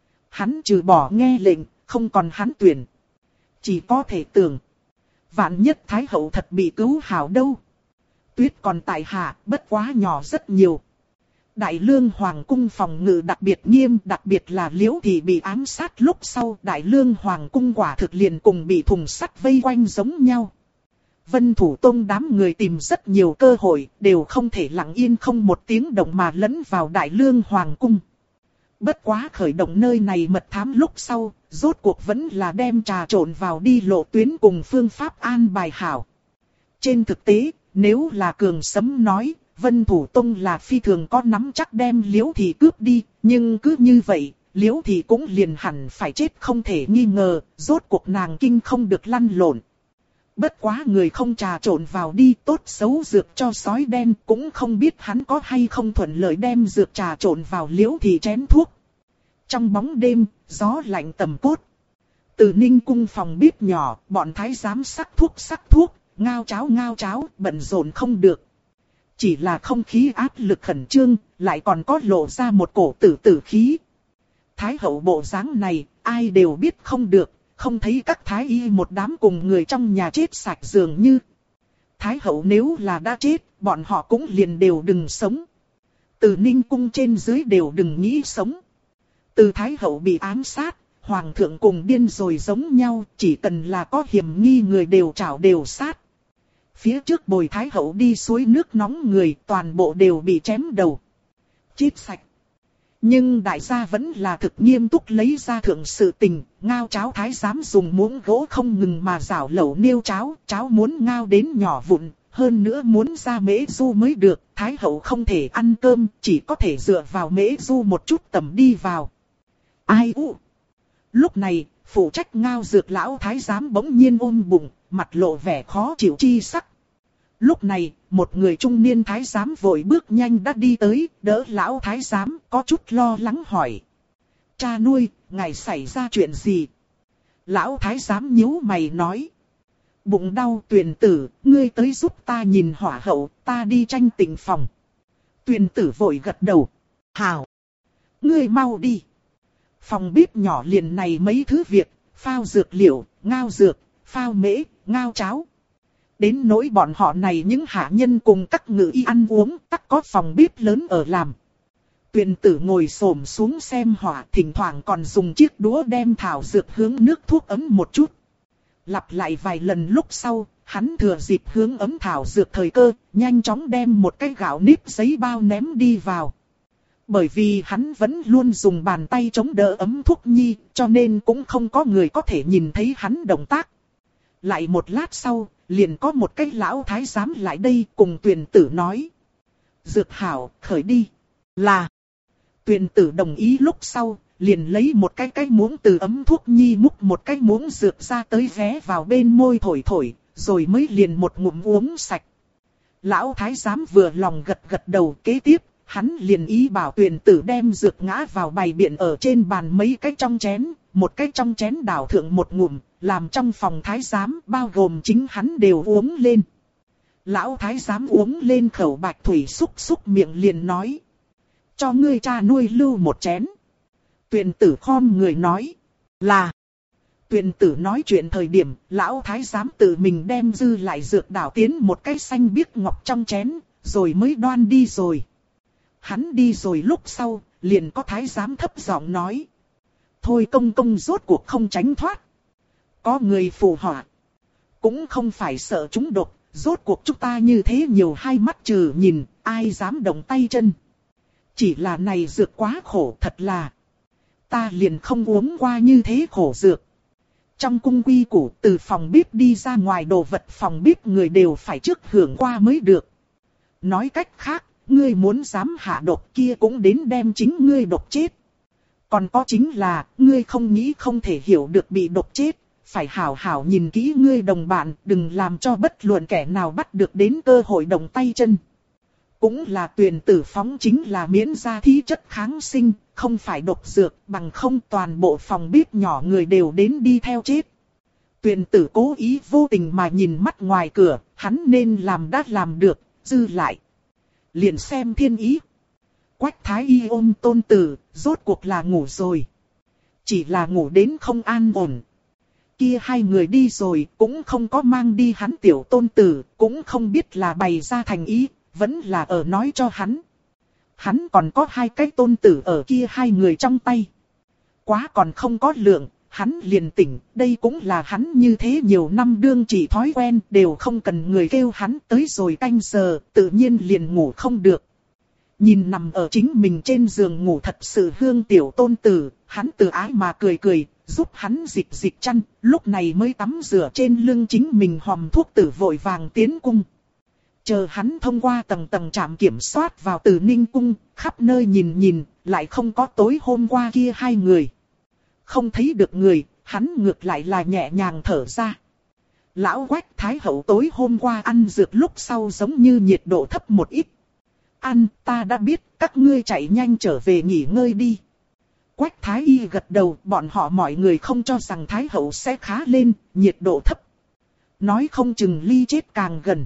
Hắn trừ bỏ nghe lệnh, không còn hắn tuyển. Chỉ có thể tưởng, vạn nhất Thái hậu thật bị cứu hảo đâu. Tuyết còn tại hạ, bất quá nhỏ rất nhiều. Đại Lương Hoàng cung phòng ngự đặc biệt nghiêm, đặc biệt là Liễu Thị bị ám sát lúc sau, Đại Lương Hoàng cung quả thực liền cùng bị thùng sắt vây quanh giống nhau. Vân Thủ Tông đám người tìm rất nhiều cơ hội, đều không thể lặng yên không một tiếng động mà lẫn vào Đại Lương Hoàng cung. Bất quá khởi động nơi này mật thám lúc sau, rốt cuộc vẫn là đem trà trộn vào đi lộ tuyến cùng phương pháp an bài hảo. Trên thực tế, nếu là Cường Sấm nói, Vân Thủ Tông là phi thường có nắm chắc đem Liễu Thị cướp đi, nhưng cứ như vậy, Liễu Thị cũng liền hẳn phải chết không thể nghi ngờ, rốt cuộc nàng kinh không được lăn lộn. Bất quá người không trà trộn vào đi, tốt xấu dược cho sói đen, cũng không biết hắn có hay không thuận lợi đem dược trà trộn vào Liễu Thị chén thuốc. Trong bóng đêm, gió lạnh tầm cốt. Từ Ninh cung phòng bếp nhỏ, bọn thái giám sắc thuốc, ngao cháo, bận rộn không được. Chỉ là không khí áp lực khẩn trương, lại còn có lộ ra một cổ tử khí. Thái hậu bộ dáng này, ai đều biết không được, không thấy các thái y một đám cùng người trong nhà chết sạch dường như. Thái hậu nếu là đã chết, bọn họ cũng liền đều đừng sống. Từ Ninh cung trên dưới đều đừng nghĩ sống. Từ Thái hậu bị ám sát, hoàng thượng cùng điên rồi giống nhau, chỉ cần là có hiểm nghi người đều trảo đều sát. Phía trước bồi Thái hậu đi suối nước nóng người toàn bộ đều bị chém đầu. Chết sạch. Nhưng đại gia vẫn là thực nghiêm túc lấy ra thượng sự tình, ngao cháo thái giám dùng muỗng gỗ không ngừng mà rảo lẩu niêu cháo, cháo muốn ngao đến nhỏ vụn, hơn nữa muốn ra mễ du mới được, Thái hậu không thể ăn cơm, chỉ có thể dựa vào mễ du một chút tầm đi vào. Ai u? Lúc này, phụ trách ngao dược lão thái giám bỗng nhiên ôm bụng, mặt lộ vẻ khó chịu chi sắc. Lúc này, một người trung niên thái giám vội bước nhanh đã đi tới, đỡ lão thái giám, có chút lo lắng hỏi. Cha nuôi, ngài xảy ra chuyện gì? Lão thái giám nhíu mày nói. Bụng đau Tuyền tử, ngươi tới giúp ta nhìn hỏa hậu, ta đi tranh tịnh phòng. Tuyền tử vội gật đầu. Hảo! Ngươi mau đi! Phòng bếp nhỏ liền này mấy thứ việc, phao dược liệu, ngao dược, phao mễ, ngao cháo. Đến nỗi bọn họ này những hạ nhân cùng các ngự y ăn uống, tắc có phòng bếp lớn ở làm. Tuyền tử ngồi xổm xuống xem hỏa, thỉnh thoảng còn dùng chiếc đũa đem thảo dược hướng nước thuốc ấm một chút. Lặp lại vài lần lúc sau, hắn thừa dịp hướng ấm thảo dược thời cơ, nhanh chóng đem một cái gạo nếp giấy bao ném đi vào. Bởi vì hắn vẫn luôn dùng bàn tay chống đỡ ấm thuốc nhi, cho nên cũng không có người có thể nhìn thấy hắn động tác. Lại một lát sau, liền có một cái lão thái giám lại đây cùng Tuyền tử nói. Dược hảo, khởi đi. Là. Tuyền tử đồng ý lúc sau, liền lấy một cái muỗng từ ấm thuốc nhi múc một cái muỗng dược ra tới vé vào bên môi thổi, rồi mới liền một ngụm uống sạch. Lão thái giám vừa lòng gật đầu, kế tiếp, hắn liền ý bảo Tuyền tử đem dược ngã vào bày biện ở trên bàn mấy cái trong chén, một cái trong chén đảo thượng một ngụm, làm trong phòng thái giám bao gồm chính hắn đều uống lên. Lão thái giám uống lên khẩu bạch thủy xúc xúc miệng liền nói. Cho ngươi cha nuôi lưu một chén. Tuyền tử khom người nói. Là. Tuyền tử nói chuyện thời điểm, lão thái giám tự mình đem dư lại dược đảo tiến một cái xanh biếc ngọc trong chén, rồi mới đoan đi rồi. Hắn đi rồi lúc sau, liền có thái giám thấp giọng nói. Thôi công công rốt cuộc không tránh thoát. Có người phù họa. Cũng không phải sợ chúng độc, rốt cuộc chúng ta như thế nhiều hai mắt trừ nhìn, ai dám động tay chân. Chỉ là này dược quá khổ thật là. Ta liền không uống qua như thế khổ dược. Trong cung quy củ từ phòng bếp đi ra ngoài đồ vật phòng bếp người đều phải trước hưởng qua mới được. Nói cách khác, ngươi muốn dám hạ độc kia cũng đến đem chính ngươi độc chết. Còn có chính là, ngươi không nghĩ không thể hiểu được bị độc chết, phải hảo hảo nhìn kỹ ngươi đồng bạn, đừng làm cho bất luận kẻ nào bắt được đến cơ hội động tay chân. Cũng là Tuyền tử phóng chính là miễn ra thí chất kháng sinh, không phải độc dược, bằng không toàn bộ phòng bếp nhỏ người đều đến đi theo chết. Tuyền tử cố ý vô tình mà nhìn mắt ngoài cửa, hắn nên làm đã làm được, dư lại. Liền xem thiên ý. Quách Thái Y ôm Tôn Tử, rốt cuộc là ngủ rồi. Chỉ là ngủ đến không an ổn. Kia hai người đi rồi, cũng không có mang đi hắn tiểu Tôn Tử, cũng không biết là bày ra thành ý, vẫn là ở nói cho hắn. Hắn còn có hai cái Tôn Tử ở kia hai người trong tay. Quá còn không có lượng, hắn liền tỉnh, đây cũng là hắn như thế nhiều năm đương chỉ thói quen, đều không cần người kêu hắn tới rồi canh giờ, tự nhiên liền ngủ không được. Nhìn nằm ở chính mình trên giường ngủ thật sự hương tiểu Tôn Tử, hắn từ ái mà cười cười, giúp hắn dịch dịch chăn, lúc này mới tắm rửa trên lưng chính mình hòm thuốc tử vội vàng tiến cung. Chờ hắn thông qua tầng tầng trạm kiểm soát vào Từ Ninh cung, khắp nơi nhìn nhìn, lại không có tối hôm qua kia hai người. Không thấy được người, hắn ngược lại là nhẹ nhàng thở ra. Lão Quách Thái Hậu tối hôm qua ăn dược lúc sau giống như nhiệt độ thấp một ít. Ăn, ta đã biết, các ngươi chạy nhanh trở về nghỉ ngơi đi. Quách Thái Y gật đầu, bọn họ mọi người không cho rằng Thái Hậu sẽ khá lên, nhiệt độ thấp. Nói không chừng ly chết càng gần.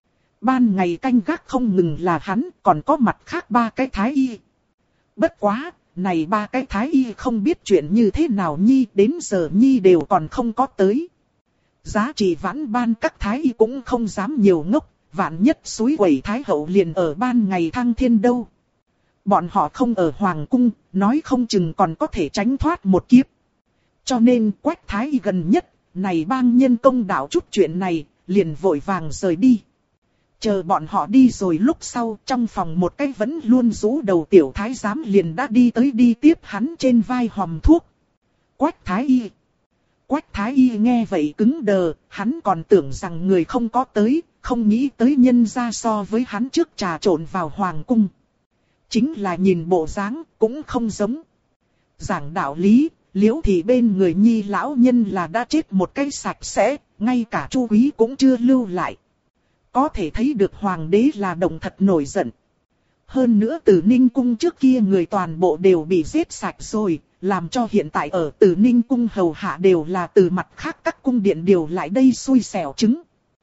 Ban ngày canh gác không ngừng là hắn, còn có mặt khác ba cái Thái Y. Bất quá, này ba cái Thái Y không biết chuyện như thế nào Nhi, đến giờ Nhi đều còn không có tới. Giá trị vãn ban các Thái Y cũng không dám nhiều ngốc, vạn nhất suối quẩy Thái Hậu liền ở ban ngày thăng thiên đâu. Bọn họ không ở Hoàng cung, nói không chừng còn có thể tránh thoát một kiếp. Cho nên Quách Thái Y gần nhất, này bang nhân công đạo chút chuyện này, liền vội vàng rời đi. Chờ bọn họ đi rồi lúc sau, trong phòng một cái vẫn luôn rũ đầu tiểu thái giám liền đã đi tới đi tiếp hắn trên vai hòm thuốc. Quách Thái Y. Quách Thái Y nghe vậy cứng đờ, hắn còn tưởng rằng người không có tới, không nghĩ tới nhân ra so với hắn trước trà trộn vào hoàng cung. Chính là nhìn bộ dáng cũng không giống. Giảng đạo lý, Liễu Thị bên người Nhi lão nhân là đã chết một cái sạch sẽ, ngay cả Chu Quý cũng chưa lưu lại. Có thể thấy được hoàng đế là động thật nổi giận. Hơn nữa Từ Ninh cung trước kia người toàn bộ đều bị giết sạch rồi, làm cho hiện tại ở Từ Ninh cung hầu hạ đều là từ mặt khác các cung điện điều lại đây xui xẻo chứng.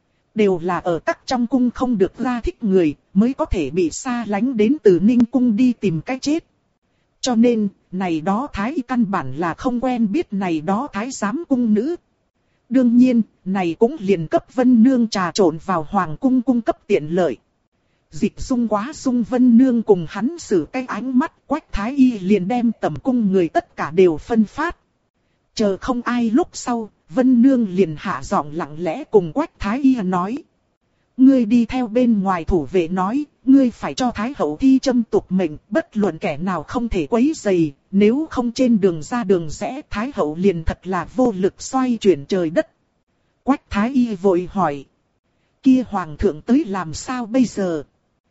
Đều là ở các trong cung không được ra thích người, mới có thể bị xa lánh đến Từ Ninh cung đi tìm cái chết. Cho nên, này đó thái y căn bản là không quen biết này đó thái giám cung nữ. Đương nhiên, này cũng liền cấp Vân Nương trà trộn vào hoàng cung cung cấp tiện lợi. Dịch Dung quá Dung Vân Nương cùng hắn xử cái ánh mắt, Quách Thái Y liền đem tầm cung người tất cả đều phân phát. Chờ không ai lúc sau, Vân Nương liền hạ giọng lặng lẽ cùng Quách Thái Y nói. Ngươi đi theo bên ngoài thủ vệ nói, ngươi phải cho Thái Hậu thi châm tục mệnh, bất luận kẻ nào không thể quấy rầy, nếu không trên đường ra đường rẽ Thái Hậu liền thật là vô lực xoay chuyển trời đất. Quách Thái Y vội hỏi. Kia Hoàng thượng tới làm sao bây giờ?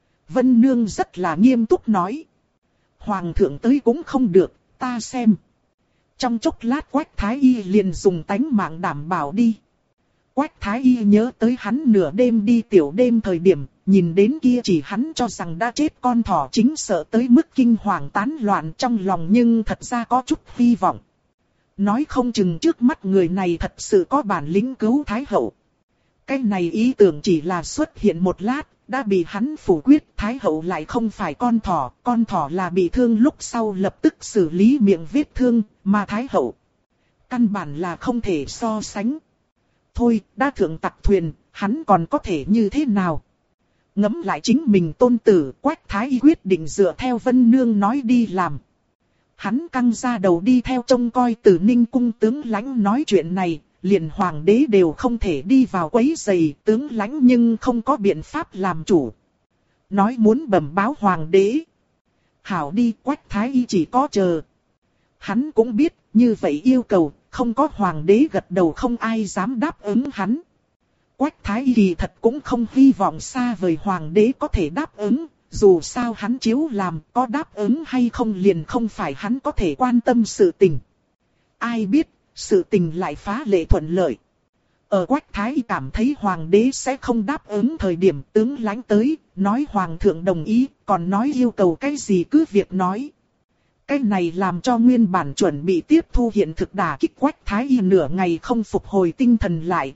Vân Nương rất là nghiêm túc nói. Hoàng thượng tới cũng không được, ta xem. Trong chốc lát Quách Thái Y liền dùng tánh mạng đảm bảo đi. Quách Thái Y nhớ tới hắn nửa đêm đi tiểu đêm thời điểm, nhìn đến kia chỉ hắn cho rằng đã chết con thỏ chính sợ tới mức kinh hoàng tán loạn trong lòng nhưng thật ra có chút hy vọng. Nói không chừng trước mắt người này thật sự có bản lĩnh cứu Thái hậu. Cái này ý tưởng chỉ là xuất hiện một lát, đã bị hắn phủ quyết. Thái hậu lại không phải con thỏ là bị thương lúc sau lập tức xử lý miệng vết thương, mà Thái hậu căn bản là không thể so sánh. Thôi, đã thượng tặc thuyền, hắn còn có thể như thế nào? Ngẫm lại chính mình tôn tử, Quách Thái Y quyết định dựa theo Vân Nương nói đi làm. Hắn căng ra đầu đi theo trông coi Từ Ninh cung tướng lãnh nói chuyện này, liền hoàng đế đều không thể đi vào quấy rầy, tướng lãnh nhưng không có biện pháp làm chủ. Nói muốn bẩm báo hoàng đế. Hảo đi, Quách Thái Y chỉ có chờ. Hắn cũng biết, như vậy yêu cầu, không có hoàng đế gật đầu không ai dám đáp ứng hắn. Quách Thái Y kỳ thật cũng không hy vọng xa vời hoàng đế có thể đáp ứng, dù sao hắn chiếu làm có đáp ứng hay không liền không phải hắn có thể quan tâm sự tình. Ai biết, sự tình lại phá lệ thuận lợi. Ở Quách Thái Y cảm thấy hoàng đế sẽ không đáp ứng thời điểm tướng lãnh tới, nói hoàng thượng đồng ý, còn nói yêu cầu cái gì cứ việc nói. Cái này làm cho nguyên bản chuẩn bị tiếp thu hiện thực đả kích Quách Thái Y nửa ngày không phục hồi tinh thần lại,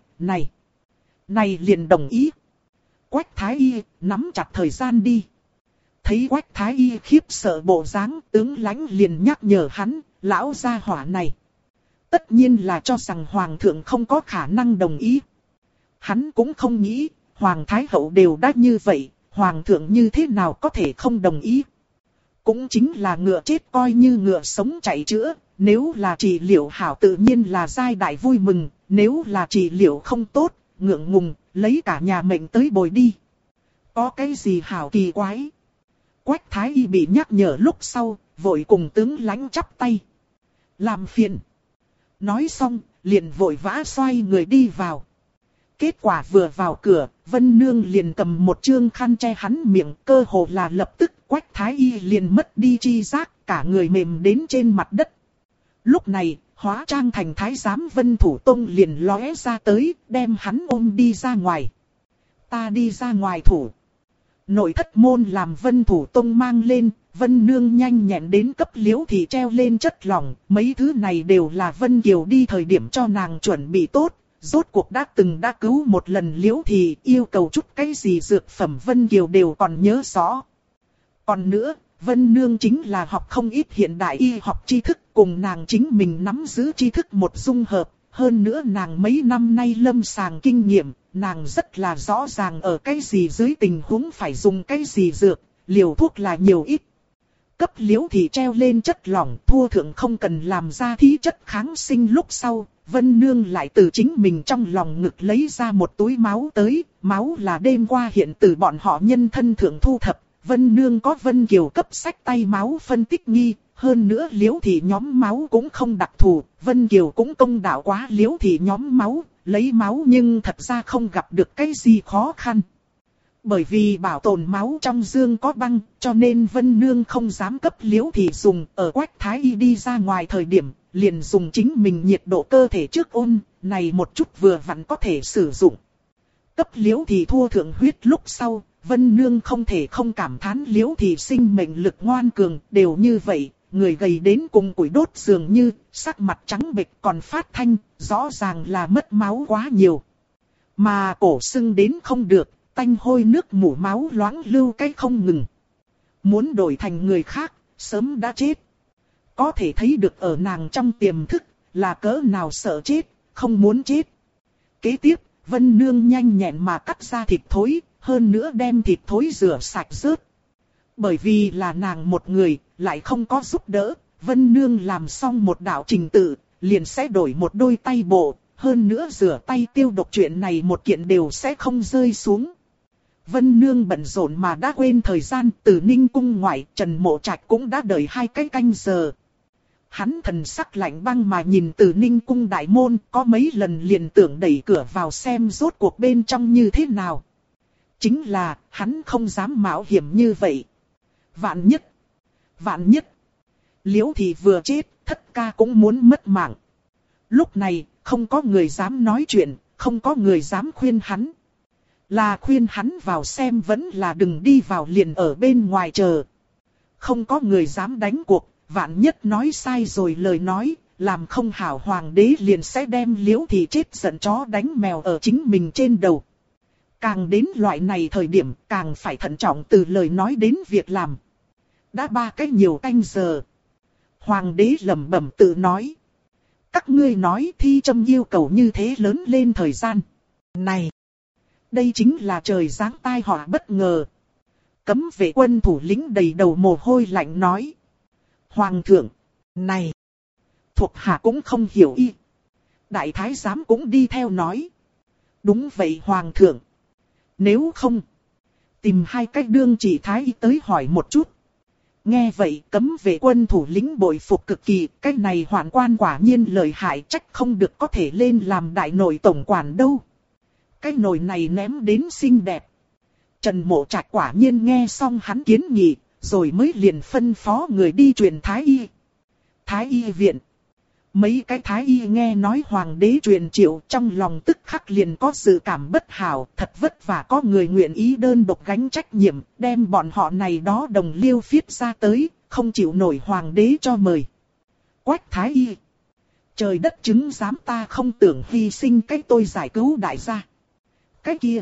này liền đồng ý. Quách Thái Y, nắm chặt thời gian đi. Thấy Quách Thái Y khiếp sợ bộ dáng, tướng lãnh liền nhắc nhở hắn, lão gia hỏa này. Tất nhiên là cho rằng Hoàng thượng không có khả năng đồng ý. Hắn cũng không nghĩ, Hoàng Thái Hậu đều đã như vậy, Hoàng thượng như thế nào có thể không đồng ý. Cũng chính là ngựa chết coi như ngựa sống chạy chữa, nếu là trị liệu hảo tự nhiên là giai đại vui mừng, nếu là trị liệu không tốt, ngượng ngùng, lấy cả nhà mệnh tới bồi đi. Có cái gì hảo kỳ quái? Quách Thái Y bị nhắc nhở lúc sau, vội cùng tướng lãnh chắp tay. Làm phiền. Nói xong, liền vội vã xoay người đi vào. Kết quả vừa vào cửa, Vân Nương liền cầm một chương khăn che hắn miệng, cơ hồ là lập tức Quách Thái Y liền mất đi chi giác, cả người mềm đến trên mặt đất. Lúc này, hóa trang thành thái giám Vân Thủ Tông liền lóe ra tới, đem hắn ôm đi ra ngoài. Ta đi ra ngoài thủ. Nội thất môn làm Vân Thủ Tông mang lên, Vân Nương nhanh nhẹn đến cấp liễu thì treo lên chất lỏng, mấy thứ này đều là Vân Kiều đi thời điểm cho nàng chuẩn bị tốt. Rốt cuộc đã cứu một lần liễu thì yêu cầu chút cái gì dược phẩm Vân Kiều đều còn nhớ rõ. Còn nữa, Vân Nương chính là học không ít hiện đại y học tri thức cùng nàng chính mình nắm giữ tri thức một dung hợp. Hơn nữa nàng mấy năm nay lâm sàng kinh nghiệm, nàng rất là rõ ràng ở cái gì dưới tình huống phải dùng cái gì dược, liều thuốc là nhiều ít. Cấp liễu thì treo lên chất lỏng thua thượng không cần làm ra thí chất kháng sinh lúc sau. Vân Nương lại từ chính mình trong lòng ngực lấy ra một túi máu tới, máu là đêm qua hiện từ bọn họ nhân thân thượng thu thập. Vân Nương có Vân Kiều cấp sách tay máu phân tích nghi, hơn nữa liễu thị nhóm máu cũng không đặc thù, Vân Kiều cũng công đạo quá liễu thị nhóm máu, lấy máu nhưng thật ra không gặp được cái gì khó khăn. Bởi vì bảo tồn máu trong dương có băng, cho nên Vân Nương không dám cấp liễu thị dùng, ở Quách Thái Y đi ra ngoài thời điểm, liền dùng chính mình nhiệt độ cơ thể trước ôn, này một chút vừa vặn có thể sử dụng. Cấp liễu thị thua thượng huyết lúc sau, Vân Nương không thể không cảm thán liễu thị sinh mệnh lực ngoan cường, đều như vậy, người gầy đến cùng củi đốt dường như, sắc mặt trắng bệch còn phát thanh, rõ ràng là mất máu quá nhiều. Mà cổ sưng đến không được, tanh hôi nước mủ máu loãng lưu cái không ngừng. Muốn đổi thành người khác, sớm đã chết. Có thể thấy được ở nàng trong tiềm thức, là cỡ nào sợ chết, không muốn chết. Kế tiếp, Vân Nương nhanh nhẹn mà cắt ra thịt thối, hơn nữa đem thịt thối rửa sạch rớt. Bởi vì là nàng một người, lại không có giúp đỡ, Vân Nương làm xong một đạo trình tự, liền sẽ đổi một đôi tay bộ, hơn nữa rửa tay tiêu độc chuyện này một kiện đều sẽ không rơi xuống. Vân Nương bận rộn mà đã quên thời gian, từ Ninh cung ngoại, Trần Mộ Trạch cũng đã đợi 2 cái canh giờ. Hắn thần sắc lạnh băng mà nhìn từ Ninh cung đại môn, có mấy lần liền tưởng đẩy cửa vào xem rốt cuộc bên trong như thế nào. Chính là, hắn không dám mạo hiểm như vậy. Vạn nhất. Liễu thì vừa chết, thất ca cũng muốn mất mạng. Lúc này, không có người dám nói chuyện, không có người dám khuyên hắn. Là khuyên hắn vào xem vẫn là đừng đi vào liền ở bên ngoài chờ. Không có người dám đánh cuộc, vạn nhất nói sai rồi lời nói, làm không hảo hoàng đế liền sẽ đem Liễu Thị chết giận chó đánh mèo ở chính mình trên đầu. Càng đến loại này thời điểm càng phải thận trọng từ lời nói đến việc làm. Đã 3 cái nhiều canh giờ. Hoàng đế lẩm bẩm tự nói. Các ngươi nói Thi Trâm yêu cầu như thế lớn lên thời gian. Này! Đây chính là trời giáng tai họa bất ngờ. Cấm vệ quân thủ lĩnh đầy đầu mồ hôi lạnh nói. Hoàng thượng! Này! Thuộc hạ cũng không hiểu y. Đại thái giám cũng đi theo nói. Đúng vậy hoàng thượng. Nếu không, tìm 2 cách đương chỉ thái y tới hỏi một chút. Nghe vậy cấm vệ quân thủ lĩnh bội phục cực kỳ. Cái này hoạn quan quả nhiên lợi hại, trách không được có thể lên làm đại nội tổng quản đâu. Cái nồi này ném đến xinh đẹp. Trần Mộ Trạch quả nhiên nghe xong hắn kiến nghị, rồi mới liền phân phó người đi truyền thái y. Thái y viện. Mấy cái thái y nghe nói hoàng đế truyền triệu, trong lòng tức khắc liền có dự cảm bất hảo, thật vất vả có người nguyện ý đơn độc gánh trách nhiệm, đem bọn họ này đó đồng liêu phiết ra tới, không chịu nổi hoàng đế cho mời. Quách thái y. Trời đất chứng giám ta không tưởng hy sinh cái tôi giải cứu đại gia. Cái kia.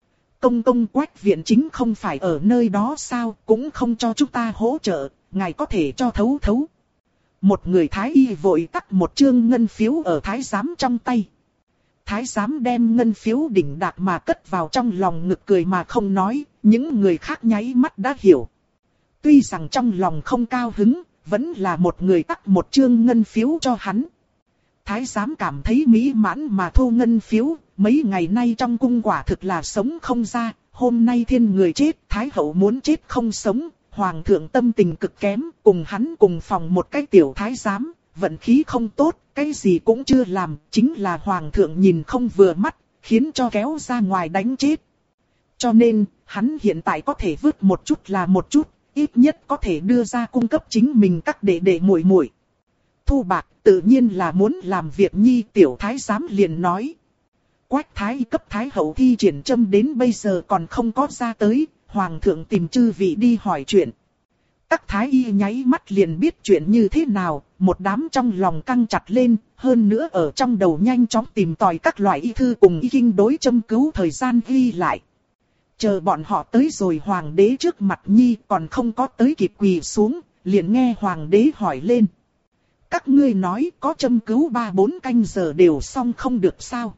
Công Quách viện chính không phải ở nơi đó sao, cũng không cho chúng ta hỗ trợ, ngài có thể cho thấu thấu. Một người thái y vội tắc một chương ngân phiếu ở thái giám trong tay. Thái giám đem ngân phiếu đỉnh đạc mà cất vào trong lòng ngực cười mà không nói, những người khác nháy mắt đã hiểu. Tuy rằng trong lòng không cao hứng, vẫn là một người tắc một chương ngân phiếu cho hắn. Thái giám cảm thấy mỹ mãn mà thu ngân phiếu, mấy ngày nay trong cung quả thực là sống không ra, hôm nay thiên người chết, thái hậu muốn chết không sống. Hoàng thượng tâm tình cực kém, cùng hắn cùng phòng một cái tiểu thái giám, vận khí không tốt, cái gì cũng chưa làm, chính là hoàng thượng nhìn không vừa mắt, khiến cho kéo ra ngoài đánh chết. Cho nên, hắn hiện tại có thể vứt một chút là một chút, ít nhất có thể đưa ra cung cấp chính mình các đệ đệ muội muội. Thu bạc, tự nhiên là muốn làm việc nhi, tiểu thái giám liền nói. Quách thái cấp thái hậu thi triển châm đến bây giờ còn không có ra tới. Hoàng thượng tìm chư vị đi hỏi chuyện. Các thái y nháy mắt liền biết chuyện như thế nào, một đám trong lòng căng chặt lên, hơn nữa ở trong đầu nhanh chóng tìm tòi các loại y thư cùng y kinh đối châm cứu thời gian ghi lại. Chờ bọn họ tới rồi hoàng đế trước mặt nhi còn không có tới kịp quỳ xuống, liền nghe hoàng đế hỏi lên. Các ngươi nói có châm cứu 3-4 canh giờ đều xong không được sao?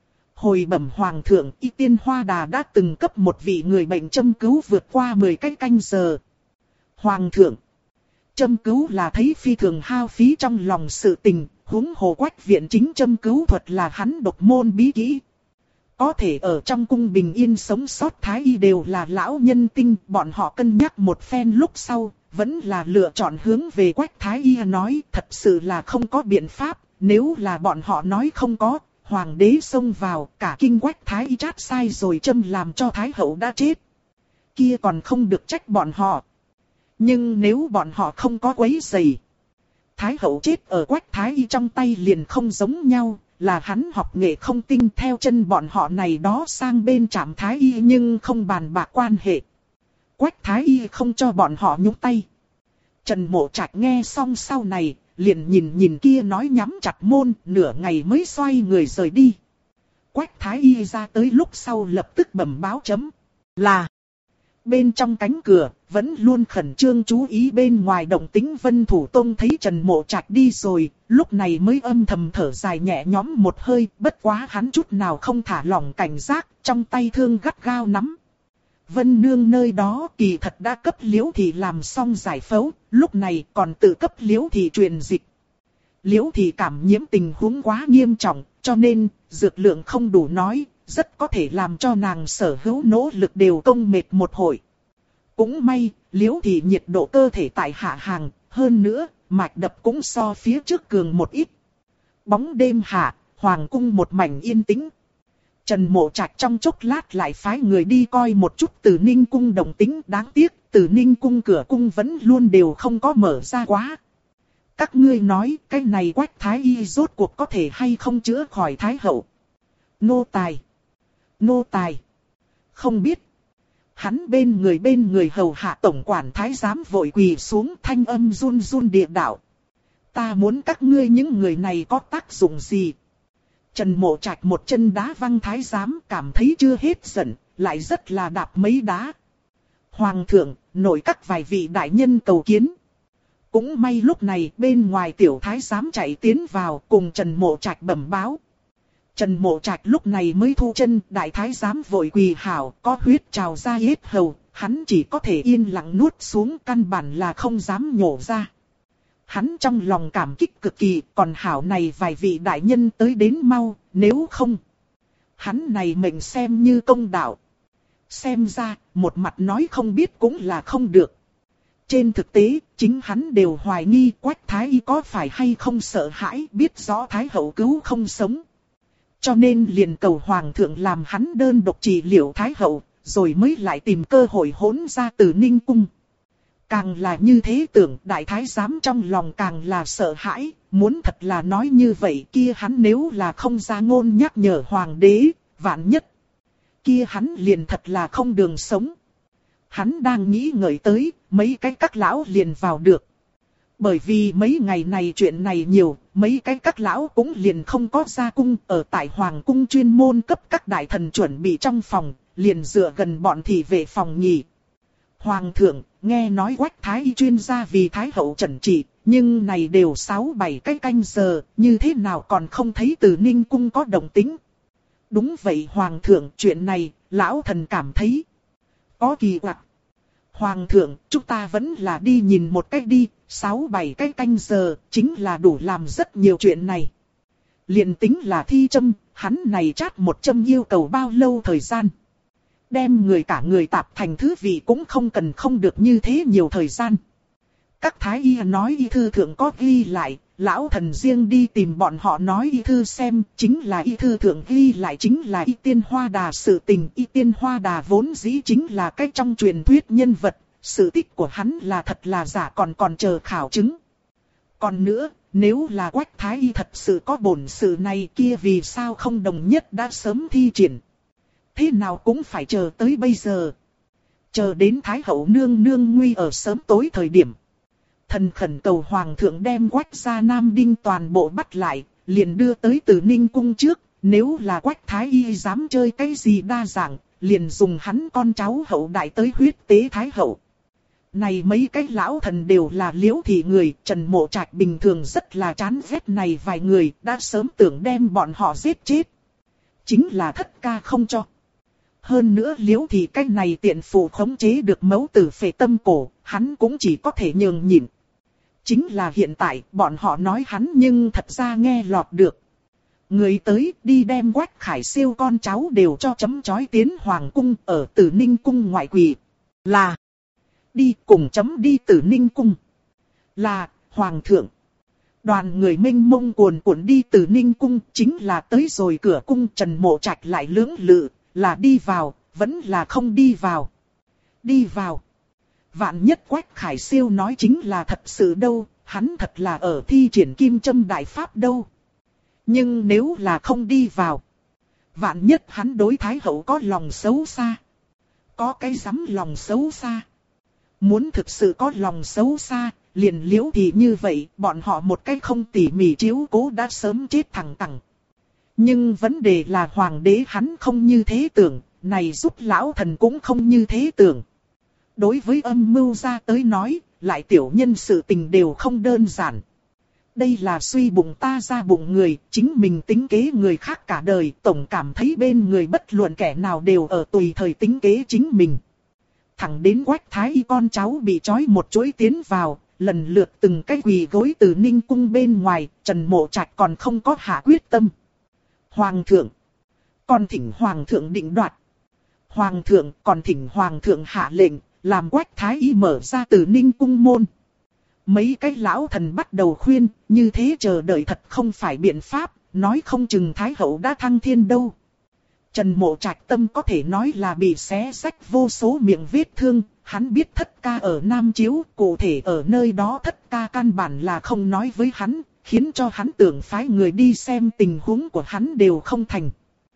Hồi bẩm hoàng thượng, y tiên Hoa Đà đã từng cấp một vị người bệnh châm cứu vượt qua 10 cái canh giờ. Hoàng thượng, châm cứu là thấy phi thường hao phí trong lòng sự tình, huống hồ Quách viện chính châm cứu thuật là hắn độc môn bí kỹ. Có thể ở trong cung bình yên sống sót thái y đều là lão nhân tinh, bọn họ cân nhắc một phen lúc sau, vẫn là lựa chọn hướng về Quách thái y nói, thật sự là không có biện pháp, nếu là bọn họ nói không có. Hoàng đế xông vào, cả kinh Quách thái y chát sai rồi châm làm cho thái hậu đã chết. Kia còn không được trách bọn họ. Nhưng nếu bọn họ không có quấy rầy, thái hậu chết ở Quách thái y trong tay liền không giống nhau, là hắn học nghệ không tinh theo chân bọn họ này đó sang bên trạm thái y nhưng không bàn bạc quan hệ. Quách thái y không cho bọn họ nhúng tay. Trần Mộ Trạch nghe xong sau này, liền nhìn kia nói nhắm chặt môn, nửa ngày mới xoay người rời đi. Quách thái y ra tới lúc sau lập tức bẩm báo chấm. Là bên trong cánh cửa, vẫn luôn khẩn trương chú ý bên ngoài động tĩnh Vân Thủ Tông thấy Trần Mộ Trạch đi rồi, lúc này mới âm thầm thở dài nhẹ nhõm một hơi, bất quá hắn chút nào không thả lỏng cảnh giác, trong tay thương gắt gao nắm. Vân Nương nơi đó kỳ thật đã cấp Liễu Thị làm xong giải phẫu, lúc này còn tự cấp Liễu Thị truyền dịch. Liễu Thị cảm nhiễm tình huống quá nghiêm trọng, cho nên dược lượng không đủ nói, rất có thể làm cho nàng sở hữu nỗ lực đều công mệt một hồi. Cũng may, Liễu Thị nhiệt độ cơ thể tại hạ hàng, hơn nữa, mạch đập cũng so phía trước cường một ít. Bóng đêm hạ, hoàng cung một mảnh yên tĩnh. Trần Mộ Trạch trong chốc lát lại phái người đi coi một chút Từ Ninh cung động tĩnh, đáng tiếc Từ Ninh cung cửa cung vẫn luôn đều không có mở ra quá. Các ngươi nói cái này Quách thái y rốt cuộc có thể hay không chữa khỏi thái hậu? Nô tài. Không biết. Hắn bên người hầu hạ tổng quản thái giám vội quỳ xuống, thanh âm run run địa đạo. Ta muốn các ngươi những người này có tác dụng gì? Trần Mộ Trạch một chân đá văng thái giám, cảm thấy chưa hết giận, lại rất là đạp mấy đá. Hoàng thượng, nội các vài vị đại nhân cầu kiến. Cũng may lúc này bên ngoài tiểu thái giám chạy tiến vào cùng Trần Mộ Trạch bẩm báo. Trần Mộ Trạch lúc này mới thu chân, đại thái giám vội quỳ hảo, có huyết trào ra yết hầu, hắn chỉ có thể yên lặng nuốt xuống, căn bản là không dám nhổ ra. Hắn trong lòng cảm kích cực kỳ, còn hảo này vài vị đại nhân tới đến mau, nếu không, hắn này mình xem như công đạo. Xem ra, một mặt nói không biết cũng là không được. Trên thực tế, chính hắn đều hoài nghi Quách Thái Y có phải hay không sợ hãi, biết rõ Thái Hậu cứu không sống. Cho nên liền cầu Hoàng thượng làm hắn đơn độc trị liệu Thái Hậu, rồi mới lại tìm cơ hội hỗn ra từ Ninh Cung. Càng là như thế tưởng, đại thái giám trong lòng càng là sợ hãi, muốn thật là nói như vậy kia hắn nếu là không ra ngôn nhắc nhở Hoàng đế, vạn nhất. Kia hắn liền thật là không đường sống. Hắn đang nghĩ ngợi tới, mấy cái các lão liền vào được. Bởi vì mấy ngày này chuyện này nhiều, mấy cái các lão cũng liền không có ra cung, ở tại Hoàng cung chuyên môn cấp các đại thần chuẩn bị trong phòng, liền dựa gần bọn thị vệ phòng nghỉ. Hoàng thượng, nghe nói Quách Thái Y chuyên gia vì Thái Hậu trần trị, nhưng này đều 6-7 cái canh giờ, như thế nào còn không thấy từ Ninh Cung có động tĩnh. Đúng vậy Hoàng thượng, chuyện này, lão thần cảm thấy có kỳ quặc. Hoàng thượng, chúng ta vẫn là đi nhìn một cách đi, 6-7 cái canh giờ, chính là đủ làm rất nhiều chuyện này. Liền tính là thi châm, hắn này chát một châm yêu cầu bao lâu thời gian. Đem người cả người tạp thành thứ vị cũng không cần không được như thế nhiều thời gian. Các thái y nói y thư thượng có ghi lại, lão thần riêng đi tìm bọn họ nói y thư xem, chính là y thư thượng ghi lại chính là y tiên hoa đà sự tình. Y tiên hoa đà vốn dĩ chính là cái trong truyền thuyết nhân vật, sự tích của hắn là thật là giả còn chờ khảo chứng. Còn nữa, nếu là Quách Thái Y thật sự có bổn sự này kia vì sao không đồng nhất đã sớm thi triển. Thế nào cũng phải chờ tới bây giờ. Chờ đến Thái Hậu nương nương nguy ở sớm tối thời điểm. Thần khẩn cầu Hoàng thượng đem Quách gia Nam Đinh toàn bộ bắt lại, liền đưa tới Từ Ninh Cung trước. Nếu là Quách Thái Y dám chơi cái gì đa dạng, liền dùng hắn con cháu hậu đại tới huyết tế Thái Hậu. Này mấy cái lão thần đều là liễu thị người, Trần Mộ Trạch bình thường rất là chán ghét này vài người, đã sớm tưởng đem bọn họ giết chết. Chính là thất ca không cho. Hơn nữa liễu thị cái này tiện phụ khống chế được mẫu tử phệ tâm cổ, hắn cũng chỉ có thể nhường nhịn. Chính là hiện tại, bọn họ nói hắn nhưng thật ra nghe lọt được. Người tới đi đem Quách Khải Siêu con cháu đều cho chấm chói tiến Hoàng cung ở Từ Ninh Cung ngoại quỳ. Là đi cùng chấm đi Từ Ninh Cung. Là Hoàng thượng. Đoàn người mênh mông cuồn cuộn đi Từ Ninh Cung, chính là tới rồi cửa cung. Trần Mộ Trạch lại lưỡng lự, là đi vào, vẫn là không đi vào. Đi vào. Vạn nhất Quách Khải Siêu nói chính là thật sự đâu, hắn thật là ở thi triển kim châm đại pháp đâu. Nhưng nếu là không đi vào, vạn nhất hắn đối Thái Hậu có lòng xấu xa. Có cái dám lòng xấu xa. Muốn thực sự có lòng xấu xa, liền liễu thì như vậy, bọn họ một cách không tỉ mỉ chiếu cố đã sớm chết thẳng cẳng. Nhưng vấn đề là Hoàng đế hắn không như thế tưởng, này giúp lão thần cũng không như thế tưởng. Đối với âm mưu gia tới nói, lại tiểu nhân sự tình đều không đơn giản. Đây là suy bụng ta ra bụng người, chính mình tính kế người khác cả đời, tổng cảm thấy bên người bất luận kẻ nào đều ở tùy thời tính kế chính mình. Thẳng đến Quách Thái Y con cháu bị trói một chuỗi tiến vào, lần lượt từng cái quỳ gối Từ Ninh Cung bên ngoài, Trần Mộ Trạch còn không có hạ quyết tâm. Hoàng thượng, còn thỉnh Hoàng thượng định đoạt. Hoàng thượng, còn thỉnh Hoàng thượng hạ lệnh, làm Quách Thái Y mở ra Từ Ninh Cung môn. Mấy cái lão thần bắt đầu khuyên, như thế chờ đợi thật không phải biện pháp, nói không chừng Thái Hậu đã thăng thiên đâu. Trần Mộ Trạch tâm có thể nói là bị xé rách vô số miệng vết thương, hắn biết thất ca ở Nam Chiếu, cụ thể ở nơi đó thất ca căn bản là không nói với hắn, khiến cho hắn tưởng phái người đi xem tình huống của hắn đều không thành.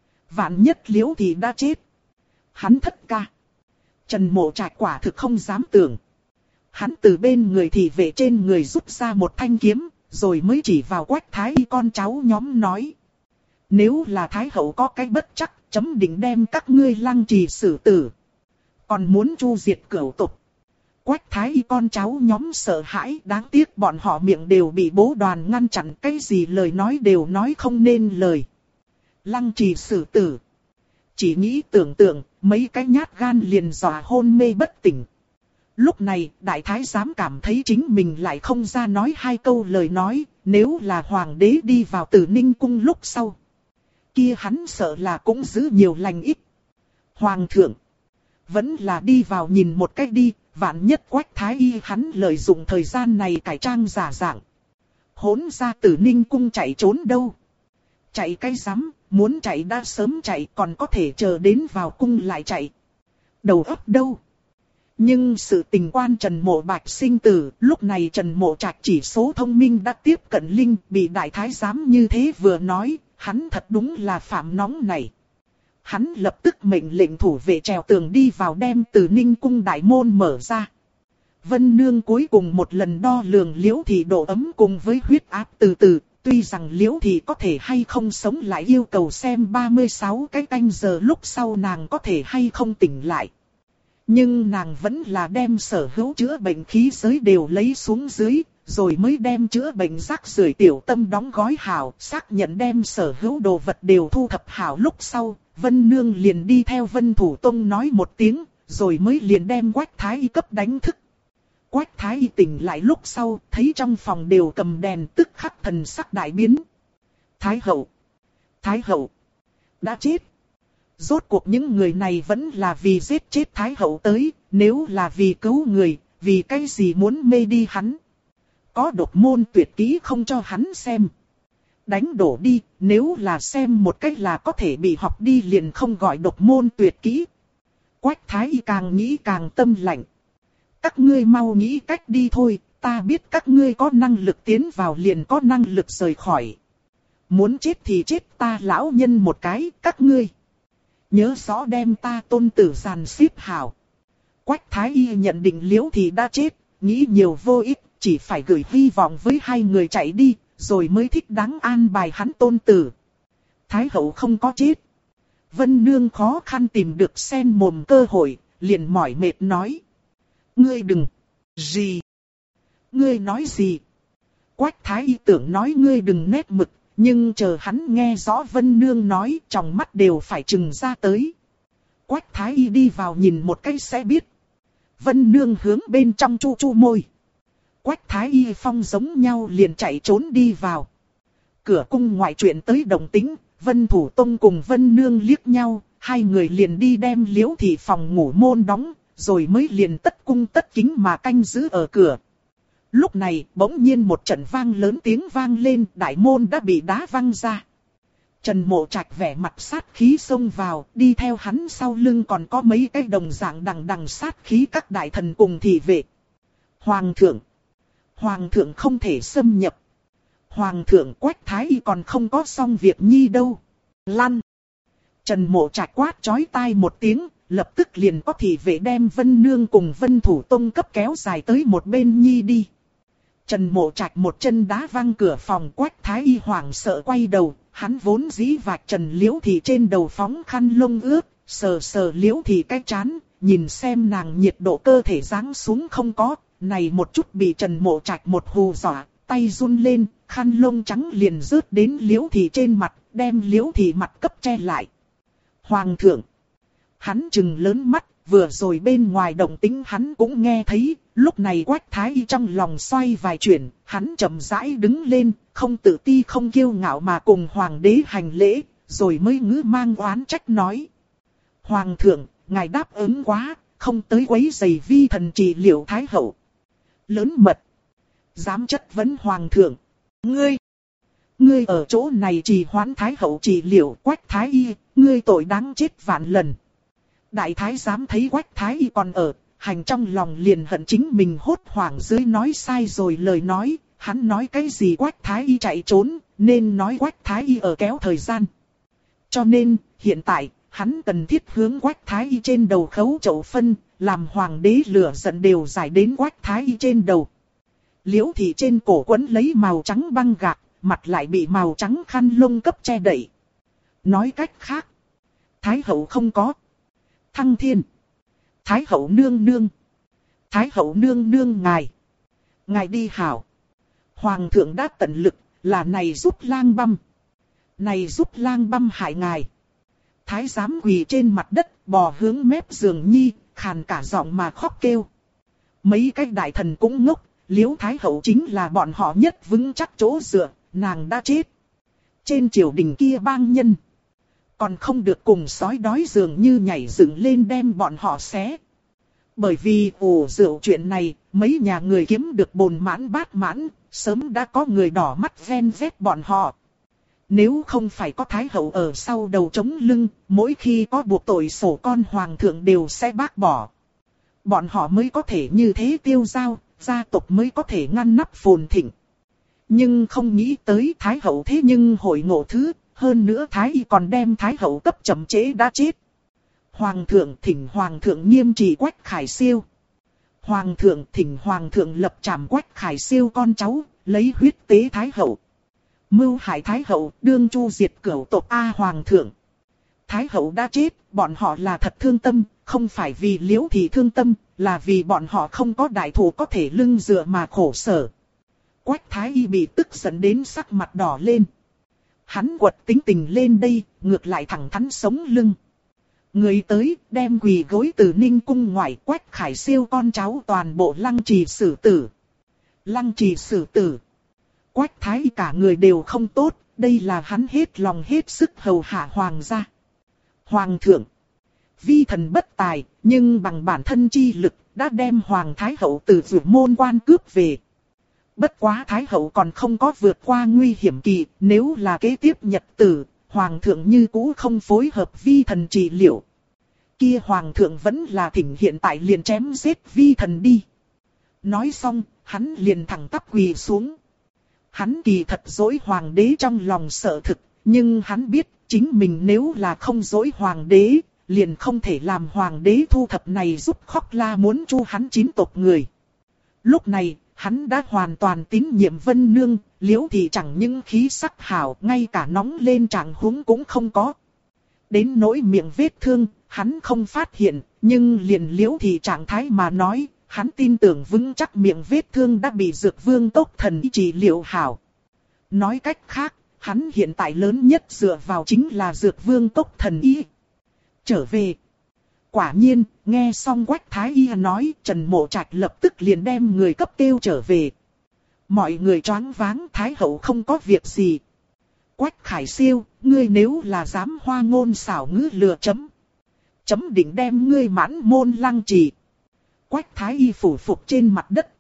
Vạn nhất liễu thì đã chết. Hắn thất ca. Trần Mộ Trạch quả thực không dám tưởng. Hắn từ bên người thị vệ trên người rút ra một thanh kiếm, rồi mới chỉ vào Quách Thái Y con cháu nhóm nói. Nếu là Thái hậu có cái bất chắc, chấm định đem các ngươi lăng trì xử tử. Còn muốn chu diệt cửu tục. Quách Thái Y con cháu nhóm sợ hãi, đáng tiếc bọn họ miệng đều bị bố đoàn ngăn chặn, cái gì lời nói đều nói không nên lời. Lăng trì xử tử. Chỉ nghĩ tưởng tượng, mấy cái nhát gan liền dọa hôn mê bất tỉnh. Lúc này, đại thái giám cảm thấy chính mình lại không ra nói hai câu lời nói, nếu là hoàng đế đi vào Tử Ninh cung lúc sau. Kia hắn sợ là cũng giữ nhiều lành ít. Hoàng thượng, vẫn là đi vào nhìn một cách đi, vạn nhất Quách Thái Y hắn lợi dụng thời gian này cải trang giả dạng. Hỗn ra Tử Ninh cung chạy trốn đâu? Chạy cái rắm, muốn chạy đã sớm chạy, còn có thể chờ đến vào cung lại chạy. Đầu óc đâu? Nhưng sự tình quan Trần Mộ Bạch sinh tử, lúc này Trần Mộ Trạch chỉ số thông minh đã tiếp cận linh, bị đại thái giám như thế vừa nói, hắn thật đúng là phạm nóng này. Hắn lập tức mệnh lệnh thủ vệ trèo tường đi vào đem Tử Ninh cung đại môn mở ra. Vân Nương cuối cùng một lần đo lường Liễu Thị độ ấm cùng với huyết áp từ từ, tuy rằng Liễu Thị có thể hay không sống lại yêu cầu xem 36 cái canh giờ lúc sau nàng có thể hay không tỉnh lại. Nhưng nàng vẫn là đem sở hữu chữa bệnh khí giới đều lấy xuống dưới, rồi mới đem chữa bệnh rác rưởi tiểu tâm đóng gói hảo, xác nhận đem sở hữu đồ vật đều thu thập hảo lúc sau, Vân Nương liền đi theo Vân Thủ Tông nói một tiếng, rồi mới liền đem Quách Thái Y cấp đánh thức. Quách Thái Y tỉnh lại lúc sau, thấy trong phòng đều cầm đèn tức khắc thần sắc đại biến. Thái hậu, đã chết. Rốt cuộc những người này vẫn là vì giết chết Thái hậu tới, nếu là vì cứu người, vì cái gì muốn mê đi hắn. Có độc môn tuyệt kỹ không cho hắn xem. Đánh đổ đi, nếu là xem một cách là có thể bị học đi liền không gọi độc môn tuyệt kỹ. Quách Thái Y càng nghĩ càng tâm lạnh. Các ngươi mau nghĩ cách đi thôi, ta biết các ngươi có năng lực tiến vào liền có năng lực rời khỏi. Muốn chết thì chết ta lão nhân một cái, các ngươi. Nhớ rõ đem ta tôn tử giàn xếp hảo. Quách Thái Y nhận định Liễu Thị đã chết, nghĩ nhiều vô ích, chỉ phải gửi hy vọng với hai người chạy đi, rồi mới thích đáng an bài hắn tôn tử. Thái hậu không có chết. Vân Nương khó khăn tìm được sen mồm cơ hội, liền mỏi mệt nói. Ngươi đừng. Gì? Ngươi nói gì? Quách Thái Y tưởng nói ngươi đừng nét mực, nhưng chờ hắn nghe rõ Vân Nương nói, trong mắt đều phải trừng ra tới. Quách Thái Y đi vào nhìn một cái sẽ biết. Vân Nương hướng bên trong chu chu môi. Quách Thái Y phong giống nhau liền chạy trốn đi vào. Cửa cung ngoại chuyện tới đồng tính, Vân Thủ Tông cùng Vân Nương liếc nhau, hai người liền đi đem Liễu Thị phòng ngủ môn đóng, rồi mới liền tất cung tất kính mà canh giữ ở cửa. Lúc này, bỗng nhiên một trận vang lớn tiếng vang lên, đại môn đã bị đá văng ra. Trần Mộ Trạch vẻ mặt sát khí xông vào, đi theo hắn sau lưng còn có mấy cái đồng dạng đằng đằng sát khí các đại thần cùng thị vệ. Hoàng thượng không thể xâm nhập. Hoàng thượng Quách Thái Y còn không có xong việc nhi đâu. Lăn. Trần Mộ Trạch quát chói tai một tiếng, lập tức liền có thị vệ đem Vân Nương cùng Vân Thủ Tông cấp kéo dài tới một bên nhi đi. Trần Mộ Trạch một chân đá văng cửa phòng. Quách Thái Y hoảng sợ quay đầu, hắn vốn dĩ vạch trần Liễu Thị trên đầu phóng khăn lông ướt, sờ sờ Liễu Thị cái trán, nhìn xem nàng nhiệt độ cơ thể giáng xuống không có, này một chút bị Trần Mộ Trạch một hù dọa, tay run lên, khăn lông trắng liền rớt đến Liễu Thị trên mặt, đem Liễu Thị mặt cấp che lại. Hoàng thượng, hắn trừng lớn mắt, vừa rồi bên ngoài động tĩnh hắn cũng nghe thấy, lúc này Quách Thái Y trong lòng xoay vài chuyển, hắn chậm rãi đứng lên, không tự ti không kiêu ngạo mà cùng hoàng đế hành lễ, rồi mới ngữ mang oán trách nói. Hoàng thượng, ngài đáp ứng quá, không tới quấy rầy vi thần trị liệu Thái hậu. Lớn mật. Dám chất vấn hoàng thượng. Ngươi ở chỗ này trì hoãn Thái hậu trị liệu. Quách Thái Y, ngươi tội đáng chết vạn lần. Đại thái giám thấy Quách Thái Y còn ở, hành trong lòng liền hận chính mình hốt hoảng dưới nói sai rồi lời nói. Hắn nói cái gì Quách Thái Y chạy trốn, nên nói Quách Thái Y ở kéo thời gian. Cho nên, hiện tại, hắn cần thiết hướng Quách Thái Y trên đầu khấu chậu phân, làm hoàng đế lửa giận đều giải đến Quách Thái Y trên đầu. Liễu Thị trên cổ quấn lấy màu trắng băng gạc, mặt lại bị màu trắng khăn lông cấp che đậy. Nói cách khác, Thái hậu không có. Thăng thiên. Thái hậu nương nương. Thái hậu nương nương ngài. Ngài đi hảo. Hoàng thượng đã tận lực, là này giúp lang băm. Này giúp lang băm hại ngài. Thái giám quỳ trên mặt đất, bò hướng mép giường nhi, khàn cả giọng mà khóc kêu. Mấy cái đại thần cũng ngốc, Liễu Thái hậu chính là bọn họ nhất vững chắc chỗ dựa, nàng đã chết. Trên triều đình kia bang nhân, còn không được cùng sói đói dường như nhảy dựng lên đem bọn họ xé. Bởi vì ủ rượu chuyện này, mấy nhà người kiếm được bồn mãn bát mãn, sớm đã có người đỏ mắt ven vét bọn họ. Nếu không phải có Thái hậu ở sau đầu chống lưng, mỗi khi có buộc tội sổ con hoàng thượng đều sẽ bác bỏ. Bọn họ mới có thể như thế tiêu dao, gia tộc mới có thể ngăn nắp phồn thịnh. Nhưng không nghĩ tới Thái hậu thế nhưng hội ngộ thứ, hơn nữa Thái y còn đem Thái hậu cấp chậm chế đã chết. Hoàng thượng thỉnh hoàng thượng nghiêm trị Quách Khải Siêu. Hoàng thượng thỉnh hoàng thượng lập trảm Quách Khải Siêu con cháu, lấy huyết tế Thái hậu. Mưu hại Thái hậu, đương chu diệt cửu tộc A hoàng thượng. Thái hậu đã chết, bọn họ là thật thương tâm, không phải vì Liễu Thị thương tâm, là vì bọn họ không có đại thủ có thể lưng dựa mà khổ sở. Quách Thái y bị tức giận đến sắc mặt đỏ lên. Hắn quật tính tình lên đây, ngược lại thẳng thắn sống lưng. Người tới, đem quỳ gối từ Ninh cung ngoại Quách Khải Siêu con cháu toàn bộ lăng trì xử tử. Lăng trì xử tử. Quách Thái y cả người đều không tốt, đây là hắn hết lòng hết sức hầu hạ hoàng gia. Hoàng thượng, vi thần bất tài, nhưng bằng bản thân chi lực, đã đem Hoàng Thái hậu từ Dụ môn quan cướp về. Bất quá Thái hậu còn không có vượt qua nguy hiểm kỳ, nếu là kế tiếp nhật tử, Hoàng thượng như cũ không phối hợp vi thần trị liệu. Kia Hoàng thượng vẫn là thỉnh hiện tại liền chém giết vi thần đi. Nói xong, hắn liền thẳng tắp quỳ xuống. Hắn kỳ thật dối Hoàng đế trong lòng sợ thực, nhưng hắn biết chính mình nếu là không dối Hoàng đế, liền không thể làm Hoàng đế thu thập này giúp khóc la muốn chu hắn 9 tộc người. Lúc này, hắn đã hoàn toàn tín nhiệm Vân Nương, Liễu Thị chẳng những khí sắc hảo, ngay cả nóng lên trạng huống cũng không có. Đến nỗi miệng vết thương, hắn không phát hiện, nhưng liền Liễu Thị trạng thái mà nói, hắn tin tưởng vững chắc miệng vết thương đã bị Dược Vương Tốc Thần y trị liệu hảo. Nói cách khác, hắn hiện tại lớn nhất dựa vào chính là Dược Vương Tốc Thần y. Trở về. Quả nhiên, nghe xong Quách Thái y nói, Trần Mộ Trạch lập tức liền đem người cấp kêu trở về. Mọi người choáng váng, Thái hậu không có việc gì. Quách Khải Siêu, ngươi nếu là dám hoa ngôn xảo ngữ lừa chấm. Chấm định đem ngươi mãn môn lăng trì. Quách Thái y phủ phục trên mặt đất.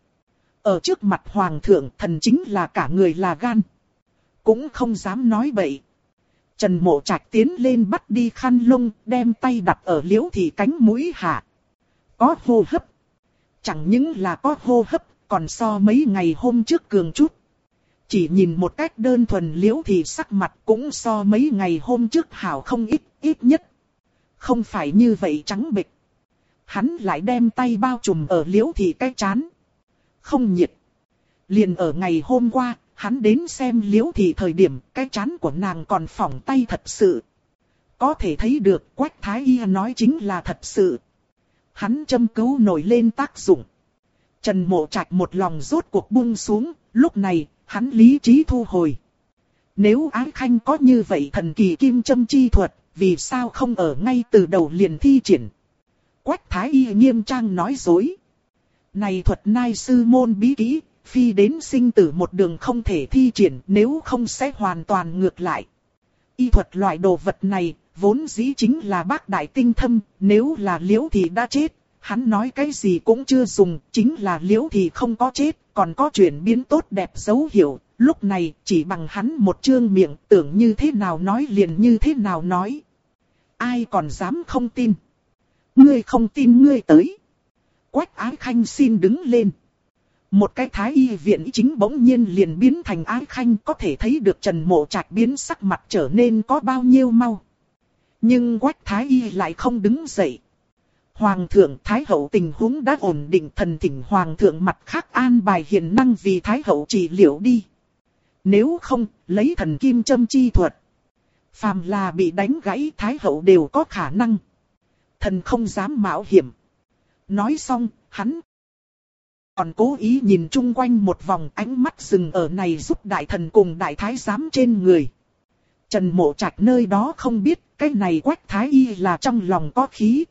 Ở trước mặt Hoàng thượng, thần chính là cả người là gan. Cũng không dám nói bậy. Trần Mộ Trạch tiến lên bắt đi khăn lông, đem tay đặt ở Liễu Thị cánh mũi hạ. Có hô hấp. Chẳng những là có hô hấp, còn so mấy ngày hôm trước cường chút. Chỉ nhìn một cách đơn thuần Liễu Thị sắc mặt cũng so mấy ngày hôm trước hảo không ít nhất. Không phải như vậy trắng bệch. Hắn lại đem tay bao trùm ở Liễu Thị cái trán. Không nhiệt. Liền ở ngày hôm qua, hắn đến xem Liễu Thị thời điểm, cái trán của nàng còn phỏng tay thật sự. Có thể thấy được Quách Thái y nói chính là thật sự. Hắn châm cứu nổi lên tác dụng. Trần Mộ Trạch một lòng rốt cuộc buông xuống, lúc này, hắn lý trí thu hồi. Nếu Ái Khanh có như vậy thần kỳ kim châm chi thuật, vì sao không ở ngay từ đầu liền thi triển? Quách Thái y nghiêm trang nói dối. Này thuật nai sư môn bí kỹ, phi đến sinh tử một đường không thể thi triển, nếu không sẽ hoàn toàn ngược lại. Y thuật loại đồ vật này, vốn dĩ chính là bác đại tinh thâm, nếu là Liễu Thị đã chết, hắn nói cái gì cũng chưa dùng, chính là Liễu Thị không có chết, còn có chuyển biến tốt đẹp dấu hiệu. Lúc này, chỉ bằng hắn một trương miệng, tưởng như thế nào nói liền như thế nào nói. Ai còn dám không tin? Ngươi không tin ngươi tới. Quách Ái Khanh xin đứng lên. Một cái thái y viện chính bỗng nhiên liền biến thành Ái Khanh, có thể thấy được Trần Mộ Trạch biến sắc mặt trở nên có bao nhiêu mau. Nhưng Quách Thái y lại không đứng dậy. Hoàng thượng Thái hậu tình huống đã ổn định, thần thỉnh Hoàng thượng mặt khác an bài hiền năng vì Thái hậu trị liệu đi. Nếu không, lấy thần kim châm chi thuật. Phàm là bị đánh gãy Thái hậu đều có khả năng. Thần không dám mạo hiểm. Nói xong, hắn còn cố ý nhìn chung quanh một vòng, ánh mắt dừng ở này giúp đại thần cùng đại thái giám trên người. Trần Mộ Trạch nơi đó không biết, cái này Quách Thái Y là trong lòng có khí.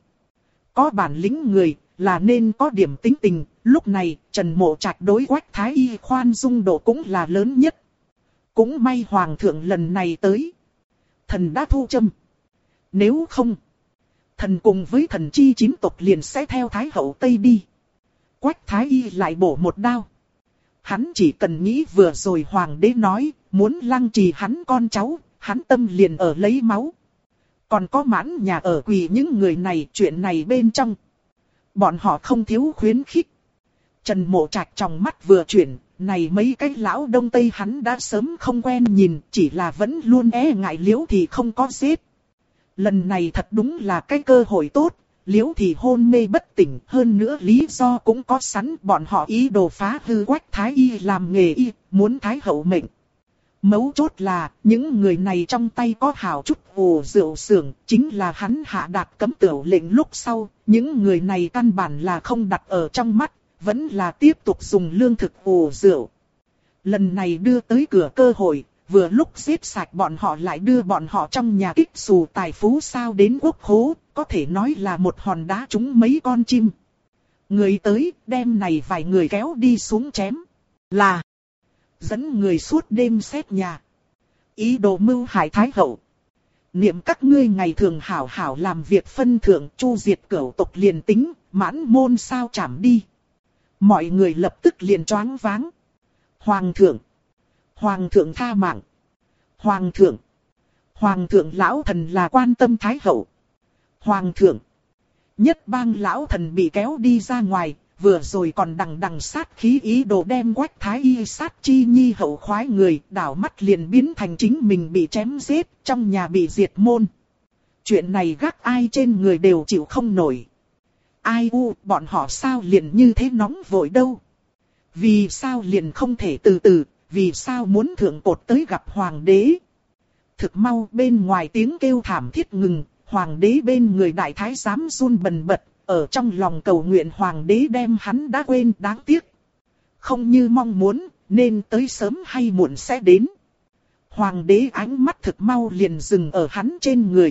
Có bản lĩnh người, là nên có điểm tính tình, lúc này Trần Mộ Trạch đối Quách Thái Y khoan dung độ cũng là lớn nhất. Cũng may Hoàng thượng lần này tới. Thần đã thu châm. Nếu không, thần cùng với thần chi 9 tộc liền sẽ theo Thái hậu Tây đi. Quách Thái Y lại bổ một đao. Hắn chỉ cần nghĩ vừa rồi Hoàng đế nói, muốn lăng trì hắn con cháu, hắn tâm liền ở lấy máu. Còn có mãn nhà ở quỳ những người này, chuyện này bên trong. Bọn họ không thiếu khuyến khích. Trần Mộ Trạch trong mắt vừa chuyển, này mấy cái lão đông tây hắn đã sớm không quen nhìn, chỉ là vẫn luôn e ngại Liễu thì không có giết. Lần này thật đúng là cái cơ hội tốt, Liễu thì hôn mê bất tỉnh, hơn nữa lý do cũng có sẵn, bọn họ ý đồ phá hư Quách Thái Y làm nghề y, muốn Thái hậu mệnh. Mấu chốt là, những người này trong tay có hào chút ồ rượu xưởng, chính là hắn hạ đạt cấm tửu lệnh lúc sau, những người này căn bản là không đặt ở trong mắt, vẫn là tiếp tục dùng lương thực ồ rượu. Lần này đưa tới cửa cơ hội, vừa lúc giết sạch bọn họ lại đưa bọn họ trong nhà kích xù tài phú sao đến quốc khố, có thể nói là một hòn đá trúng mấy con chim. Người tới, đem này vài người kéo đi xuống chém. Là dẫn người suốt đêm xét nhà. Ý đồ mưu hại Thái hậu. Niệm các ngươi ngày thường hảo hảo làm việc phân thượng, chu diệt cửu tộc liền tính, mãn môn sao chảm đi. Mọi người lập tức liền choáng váng. Hoàng thượng! Hoàng thượng tha mạng! Hoàng thượng! Hoàng thượng lão thần là quan tâm Thái hậu. Hoàng thượng! Nhất bang lão thần bị kéo đi ra ngoài, vừa rồi còn đằng sát khí ý đồ đem Quách Thái Y sát chi nhi hậu khoái người, đảo mắt liền biến thành chính mình bị chém giết, trong nhà bị diệt môn. Chuyện này gác ai trên người đều chịu không nổi. Ai bọn họ sao liền như thế nóng vội đâu? Vì sao liền không thể từ từ, vì sao muốn thượng cột tới gặp hoàng đế? Thực mau bên ngoài tiếng kêu thảm thiết ngừng, hoàng đế bên người đại thái giám run bần bật, ở trong lòng cầu nguyện hoàng đế đem hắn đã quên, đáng tiếc. Không như mong muốn, nên tới sớm hay muộn sẽ đến. Hoàng đế ánh mắt thực mau liền dừng ở hắn trên người.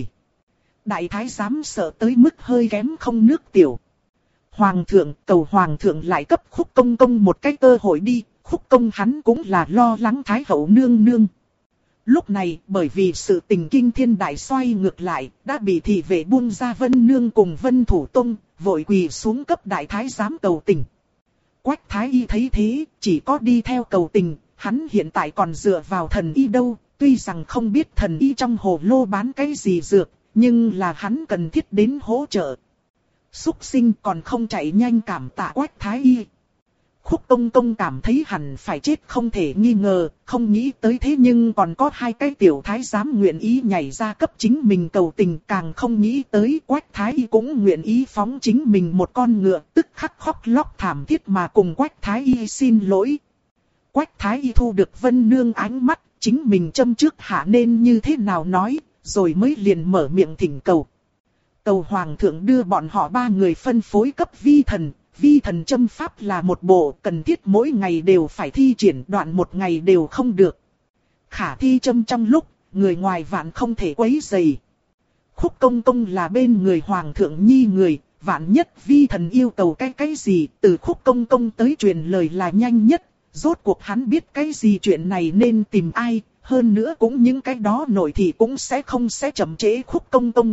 Đại thái giám sợ tới mức hơi kém không nước tiểu. Hoàng thượng, cầu hoàng thượng lại cấp Khúc Công Công một cái cơ hội đi, Khúc Công hắn cũng là lo lắng Thái hậu nương nương. Lúc này, bởi vì sự tình kinh thiên đại xoay ngược lại, đã bị thị vệ buông ra Vân Nương cùng Vân Thủ Tông, vội quỳ xuống cấp đại thái giám cầu tình. Quách Thái Y thấy thế, chỉ có đi theo cầu tình, hắn hiện tại còn dựa vào thần y đâu, tuy rằng không biết thần y trong hồ lô bán cái gì dược, nhưng là hắn cần thiết đến hỗ trợ. Súc sinh còn không chạy nhanh cảm tạ Quách Thái Y. Khúc Công Công cảm thấy hẳn phải chết không thể nghi ngờ, không nghĩ tới thế nhưng còn có hai cái tiểu thái giám nguyện ý nhảy ra cấp chính mình cầu tình, càng không nghĩ tới Quách Thái Y cũng nguyện ý phóng chính mình một con ngựa, tức khắc khóc lóc thảm thiết mà cùng Quách Thái Y xin lỗi. Quách Thái Y thu được Vân Nương ánh mắt, chính mình châm trước hạ nên như thế nào nói, rồi mới liền mở miệng thỉnh cầu. Cầu Hoàng thượng đưa bọn họ ba người phân phối cấp vi thần. Vi thần châm pháp là một bộ, cần thiết mỗi ngày đều phải thi triển, đoạn một ngày đều không được. Khả thi châm trong lúc, người ngoài vạn không thể quấy rầy. Khúc Công Công là bên người Hoàng thượng nhi người, vạn nhất vi thần yêu cầu cái gì, từ Khúc Công Công tới truyền lời là nhanh nhất. Rốt cuộc hắn biết cái gì chuyện này nên tìm ai, hơn nữa cũng những cái đó nổi thì cũng sẽ chậm trễ Khúc Công Công.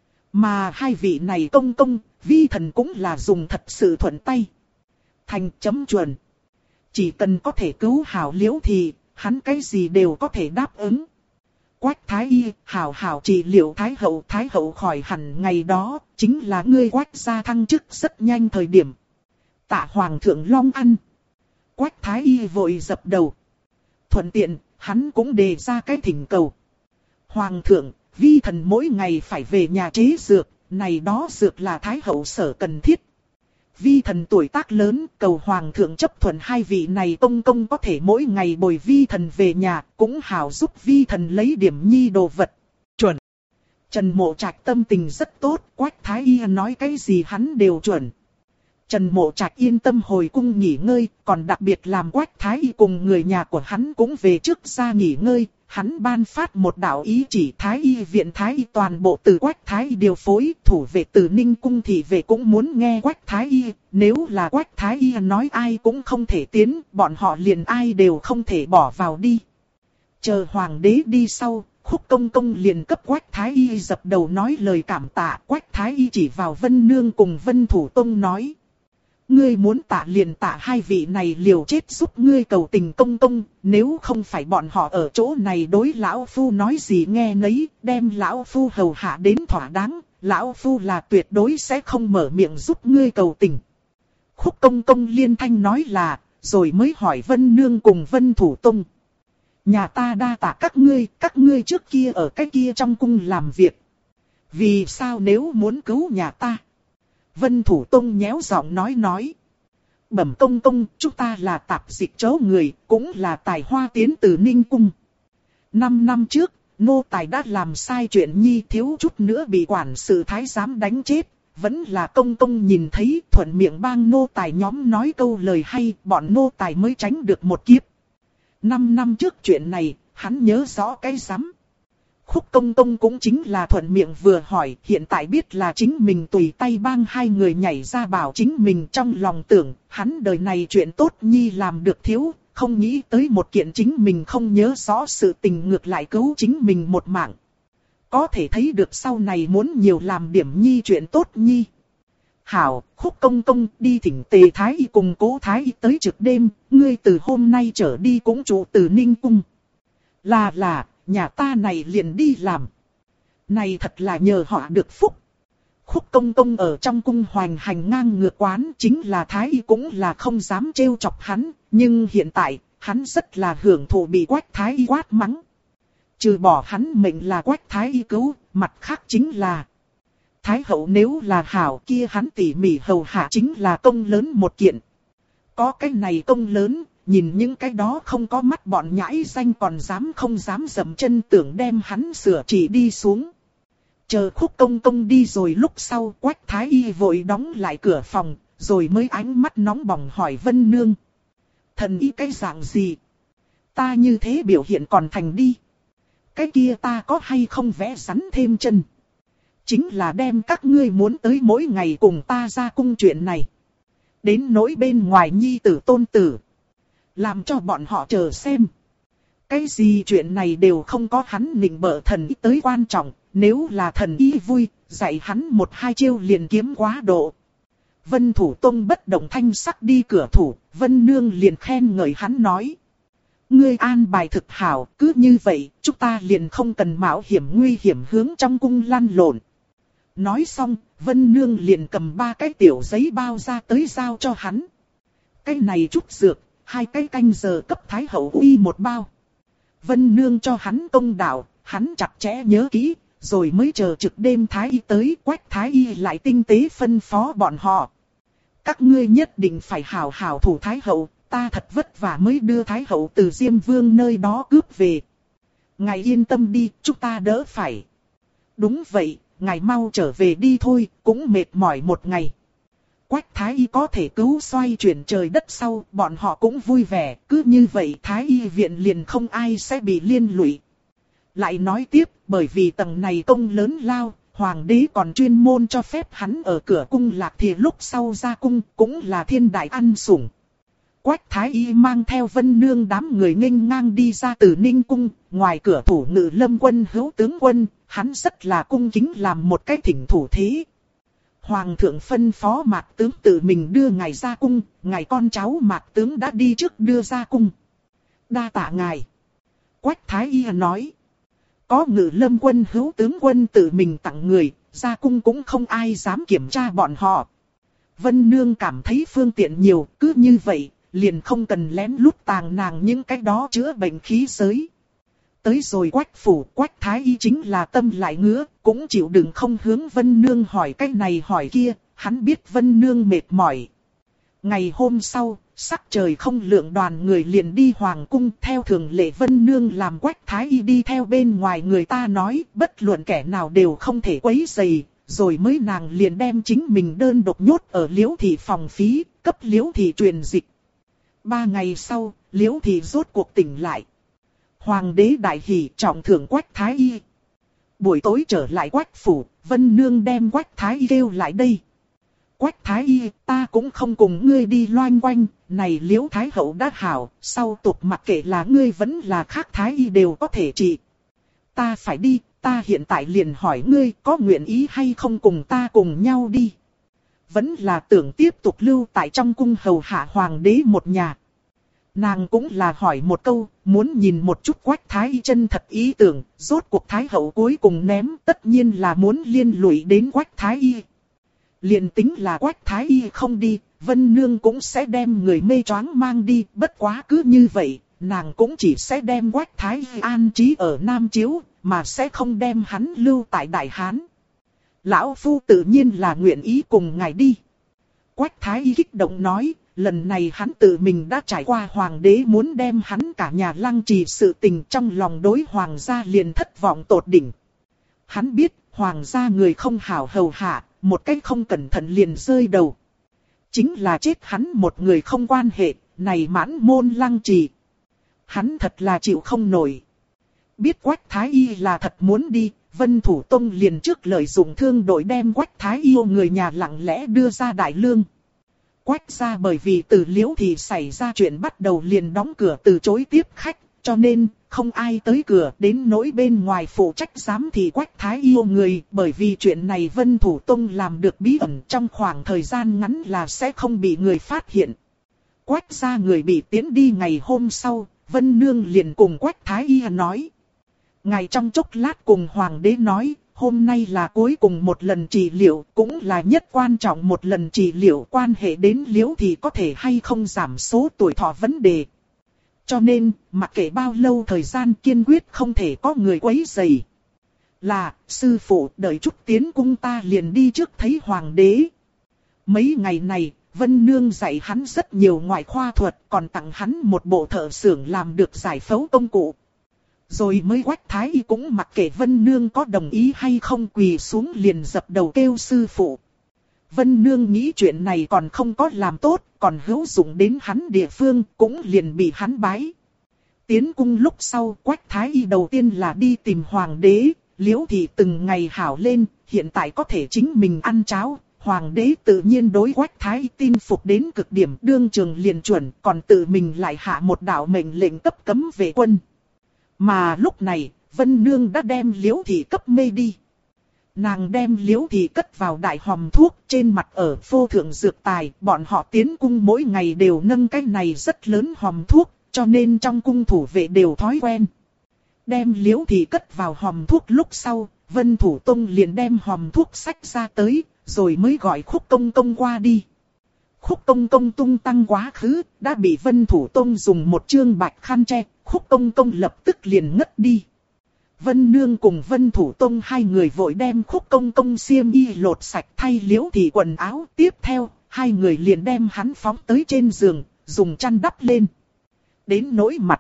Mà hai vị này công công, vi thần cũng là dùng thật sự thuận tay. Thành chấm chuẩn. Chỉ cần có thể cứu hảo Liễu thì, hắn cái gì đều có thể đáp ứng. Quách Thái Y, hảo trị liệu Thái hậu khỏi hẳn ngày đó, chính là ngươi Quách gia thăng chức rất nhanh thời điểm. Tạ Hoàng thượng Long ăn. Quách Thái Y vội dập đầu. Thuận tiện, hắn cũng đề ra cái thỉnh cầu. Hoàng thượng, vi thần mỗi ngày phải về nhà chế dược, này đó dược là Thái hậu sở cần thiết. Vi thần tuổi tác lớn, cầu hoàng thượng chấp thuận hai vị này công công có thể mỗi ngày bồi vi thần về nhà, cũng hảo giúp vi thần lấy điểm nhi đồ vật. Chuẩn. Trần Mộ Trạch tâm tình rất tốt, Quách Thái Y nói cái gì hắn đều chuẩn. Trần Mộ Trạch yên tâm hồi cung nghỉ ngơi, còn đặc biệt làm Quách Thái Y cùng người nhà của hắn cũng về trước ra nghỉ ngơi. Hắn ban phát một đạo ý chỉ Thái Y viện Thái Y toàn bộ từ Quách Thái Y điều phối, thủ vệ từ Ninh Cung thị vệ cũng muốn nghe Quách Thái Y. Nếu là Quách Thái Y nói ai cũng không thể tiến, bọn họ liền ai đều không thể bỏ vào đi. Chờ hoàng đế đi sau, Khúc Công Công liền cấp Quách Thái Y dập đầu nói lời cảm tạ. Quách Thái Y chỉ vào Vân Nương cùng Vân Thủ Tông nói. Ngươi muốn tạ liền tạ hai vị này liều chết giúp ngươi cầu tình công công, nếu không phải bọn họ ở chỗ này đối lão phu nói gì nghe nấy, đem lão phu hầu hạ đến thỏa đáng, lão phu là tuyệt đối sẽ không mở miệng giúp ngươi cầu tình. Khúc Công Công liên thanh nói là, rồi mới hỏi Vân Nương cùng Vân Thủ Tông. Nhà ta đa tạ các ngươi trước kia ở cái kia trong cung làm việc. Vì sao nếu muốn cứu nhà ta? Vân Thủ Tông nhéo giọng nói. Bẩm công công, chúng ta là tạp dịch chấu người, cũng là tài hoa tiến từ Ninh Cung. 5 năm trước, nô tài đã làm sai chuyện nhi thiếu chút nữa bị quản sự thái giám đánh chết. Vẫn là công công nhìn thấy thuận miệng bang nô tài nhóm nói câu lời hay, bọn nô tài mới tránh được một kiếp. 5 năm trước chuyện này, hắn nhớ rõ cái rắm. Khúc Công Công cũng chính là thuận miệng vừa hỏi, hiện tại biết là chính mình tùy tay bang hai người nhảy ra bảo chính mình trong lòng tưởng, hắn đời này chuyện tốt nhi làm được thiếu, không nghĩ tới một kiện chính mình không nhớ rõ sự tình ngược lại cứu chính mình một mạng. Có thể thấy được sau này muốn nhiều làm điểm nhi chuyện tốt nhi. Hảo, Khúc Công Công đi thỉnh Tề Thái Y cùng Cố Thái Y tới trực đêm, ngươi từ hôm nay trở đi cũng trụ từ Ninh Cung. Là, nhà ta này liền đi làm. Này thật là nhờ họ được phúc. Khúc Công Công ở trong cung hoành hành ngang ngược quán chính là Thái Y cũng là không dám trêu chọc hắn. Nhưng hiện tại, hắn rất là hưởng thụ bị Quách Thái Y quát mắng. Trừ bỏ hắn mệnh là Quách Thái Y cứu, mặt khác chính là Thái hậu nếu là hảo kia hắn tỉ mỉ hầu hạ chính là công lớn một kiện. Có cái này công lớn, nhìn những cái đó không có mắt bọn nhãi danh còn không dám dậm chân tưởng đem hắn sửa trị đi xuống. Chờ Khúc Công Công đi rồi lúc sau Quách Thái Y vội đóng lại cửa phòng, rồi mới ánh mắt nóng bỏng hỏi Vân Nương. Thần y cái dạng gì? Ta như thế biểu hiện còn thành đi. Cái kia ta có hay không vẽ rắn thêm chân? Chính là đem các ngươi muốn tới mỗi ngày cùng ta ra cung chuyện này. Đến nỗi bên ngoài nhi tử tôn tử. Làm cho bọn họ chờ xem. Cái gì chuyện này đều không có hắn nịnh bợ thần y tới quan trọng. Nếu là thần y vui, dạy hắn một hai chiêu liền kiếm quá độ. Vân Thủ Tông bất động thanh sắc đi cửa thủ. Vân Nương liền khen ngợi hắn nói. Ngươi an bài thực hảo, cứ như vậy, chúng ta liền không cần mạo hiểm nguy hiểm hướng trong cung lăn lộn. Nói xong, Vân Nương liền cầm 3 cái tiểu giấy bao ra tới giao cho hắn. Cái này chút dược, 2 cái canh giờ cấp Thái hậu uy một bao. Vân Nương cho hắn công đạo, hắn chặt chẽ nhớ kỹ, rồi mới chờ trực đêm Thái Y tới. Quách Thái Y lại tinh tế phân phó bọn họ. Các ngươi nhất định phải hảo hảo thủ Thái hậu, ta thật vất vả mới đưa Thái hậu từ Diêm Vương nơi đó cướp về. Ngài yên tâm đi, chúng ta đỡ phải. Đúng vậy, ngài mau trở về đi thôi, cũng mệt mỏi một ngày. Quách Thái Y có thể cứu xoay chuyển trời đất sau, bọn họ cũng vui vẻ, cứ như vậy Thái Y viện liền không ai sẽ bị liên lụy. Lại nói tiếp, bởi vì tầng này công lớn lao, hoàng đế còn chuyên môn cho phép hắn ở cửa cung lạc thì lúc sau ra cung, cũng là thiên đại ăn sủng. Quách Thái Y mang theo Vân Nương đám người nghênh ngang đi ra từ Ninh Cung, ngoài cửa thủ Ngự Lâm Quân Hữu tướng quân, hắn rất là cung kính làm một cái thỉnh thủ thế. Hoàng thượng phân phó Mạc tướng tự mình đưa ngài ra cung, ngài con cháu Mạc tướng đã đi trước đưa ra cung. Đa tạ ngài. Quách Thái Y nói. Có Ngự Lâm Quân Hữu tướng quân tự mình tặng người, ra cung cũng không ai dám kiểm tra bọn họ. Vân Nương cảm thấy phương tiện nhiều, cứ như vậy, liền không cần lén lút tàng nàng những cái đó chữa bệnh khí giới. Tới rồi Quách phủ, Quách Thái Y chính là tâm lại ngứa, cũng chịu đựng không hướng Vân Nương hỏi cái này hỏi kia, hắn biết Vân Nương mệt mỏi. Ngày hôm sau, sắc trời không lượng đoàn người liền đi hoàng cung, theo thường lệ Vân Nương làm Quách Thái Y đi theo bên ngoài, người ta nói bất luận kẻ nào đều không thể quấy rầy, rồi mới nàng liền đem chính mình đơn độc nhốt ở Liễu thị phòng phí, cấp Liễu thị truyền dịch. 3 ngày sau, Liễu thị rốt cuộc tỉnh lại. Hoàng đế đại hỉ trọng thưởng Quách Thái Y. Buổi tối trở lại Quách phủ, Vân Nương đem Quách Thái Y kêu lại đây. Quách Thái Y, ta cũng không cùng ngươi đi loanh quanh, này Liễu Thái Hậu đã hảo, sau tục mặc kệ là ngươi vẫn là khác Thái Y đều có thể trị. Ta phải đi, ta hiện tại liền hỏi ngươi có nguyện ý hay không cùng ta cùng nhau đi. Vẫn là tưởng tiếp tục lưu tại trong cung hầu hạ hoàng đế một nhà. Nàng cũng là hỏi một câu, muốn nhìn một chút Quách Thái Y chân thật ý tưởng, rốt cuộc Thái Hậu cuối cùng ném, tất nhiên là muốn liên lụy đến Quách Thái Y. Liền tính là Quách Thái Y không đi, Vân Nương cũng sẽ đem người mê choáng mang đi, bất quá cứ như vậy, nàng cũng chỉ sẽ đem Quách Thái Y an trí ở Nam Chiếu, mà sẽ không đem hắn lưu tại Đại Hán. Lão Phu tự nhiên là nguyện ý cùng ngài đi. Quách Thái Y kích động nói, lần này hắn tự mình đã trải qua hoàng đế muốn đem hắn cả nhà lăng trì sự tình, trong lòng đối hoàng gia liền thất vọng tột đỉnh. Hắn biết, hoàng gia người không hảo hầu hạ, một cách không cẩn thận liền rơi đầu. Chính là chết hắn một người không quan hệ, này mãn môn lăng trì. Hắn thật là chịu không nổi. Biết Quách Thái Y là thật muốn đi, Vân Thủ Tông liền trước lợi dụng thương đội đem Quách Thái Y người nhà lặng lẽ đưa ra Đại Lương. Quách gia bởi vì từ Liễu thị xảy ra chuyện bắt đầu liền đóng cửa từ chối tiếp khách, cho nên không ai tới cửa, đến nỗi bên ngoài phụ trách giám thị Quách Thái Y người, bởi vì chuyện này Vân Thủ Tông làm được bí ẩn, trong khoảng thời gian ngắn là sẽ không bị người phát hiện. Quách gia người bị tiến đi ngày hôm sau, Vân Nương liền cùng Quách Thái Y nói. Ngày trong chốc lát cùng Hoàng đế nói, hôm nay là cuối cùng một lần trị liệu, cũng là nhất quan trọng một lần trị liệu, quan hệ đến Liễu thì có thể hay không giảm số tuổi thọ vấn đề. Cho nên, mặc kệ bao lâu thời gian kiên quyết không thể có người quấy rầy. Là, sư phụ đợi chút tiến cung ta liền đi trước thấy Hoàng đế. Mấy ngày này, Vân Nương dạy hắn rất nhiều ngoại khoa thuật, còn tặng hắn một bộ thợ xưởng làm được giải phẫu công cụ. Rồi mới Quách Thái Y cũng mặc kệ Vân Nương có đồng ý hay không, quỳ xuống liền dập đầu kêu sư phụ. Vân Nương nghĩ chuyện này còn không có làm tốt, còn hữu dụng đến hắn địa phương, cũng liền bị hắn bái. Tiến cung lúc sau, Quách Thái Y đầu tiên là đi tìm Hoàng đế, Liễu thị từng ngày hảo lên, hiện tại có thể chính mình ăn cháo. Hoàng đế tự nhiên đối Quách Thái Y tin phục đến cực điểm, đương trường liền chuẩn, còn tự mình lại hạ một đạo mệnh lệnh cấp cấm vệ quân. Mà lúc này, Vân Nương đã đem Liễu thị cấp mê đi. Nàng đem Liễu thị cất vào đại hòm thuốc, trên mặt ở phô thượng dược tài, bọn họ tiến cung mỗi ngày đều nâng cái này rất lớn hòm thuốc, cho nên trong cung thủ vệ đều thói quen. Đem Liễu thị cất vào hòm thuốc lúc sau, Vân Thủ Tông liền đem hòm thuốc xách ra tới, rồi mới gọi Khúc Công Công qua đi. Khúc Công Công tung tăng quá khứ, đã bị Vân Thủ Tông dùng một chương bạch khăn che, Khúc Công Công lập tức liền ngất đi. Vân Nương cùng Vân Thủ Tông hai người vội đem Khúc Công Công xiêm y lột sạch thay Liễu thị quần áo, tiếp theo, hai người liền đem hắn phóng tới trên giường, dùng chăn đắp lên. Đến nỗi mặt,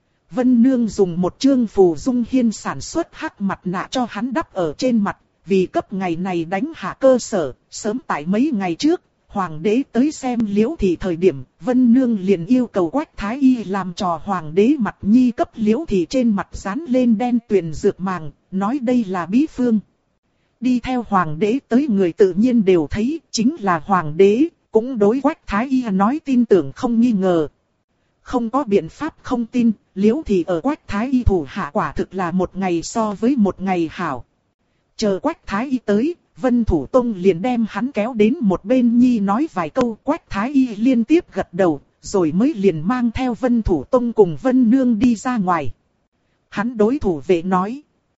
Vân Nương dùng một chương phù dung hiên sản xuất hắc mặt nạ cho hắn đắp ở trên mặt, vì cấp ngày này đánh hạ cơ sở, sớm tại mấy ngày trước. Hoàng đế tới xem Liễu thị thời điểm, Vân Nương liền yêu cầu Quách Thái Y làm trò Hoàng đế mặt nhi cấp Liễu thị trên mặt dán lên đen tuyền dược màng, nói đây là bí phương. Đi theo Hoàng đế tới người tự nhiên đều thấy, chính là Hoàng đế, cũng đối Quách Thái Y nói tin tưởng không nghi ngờ. Không có biện pháp không tin, Liễu thị ở Quách Thái Y thủ hạ quả thực là một ngày so với một ngày hảo. Chờ Quách Thái Y tới, Vân Thủ Tông liền đem hắn kéo đến một bên nhi nói vài câu, Quách Thái Y liên tiếp gật đầu, rồi mới liền mang theo Vân Thủ Tông cùng Vân Nương đi ra ngoài. Hắn đối thủ vệ nói,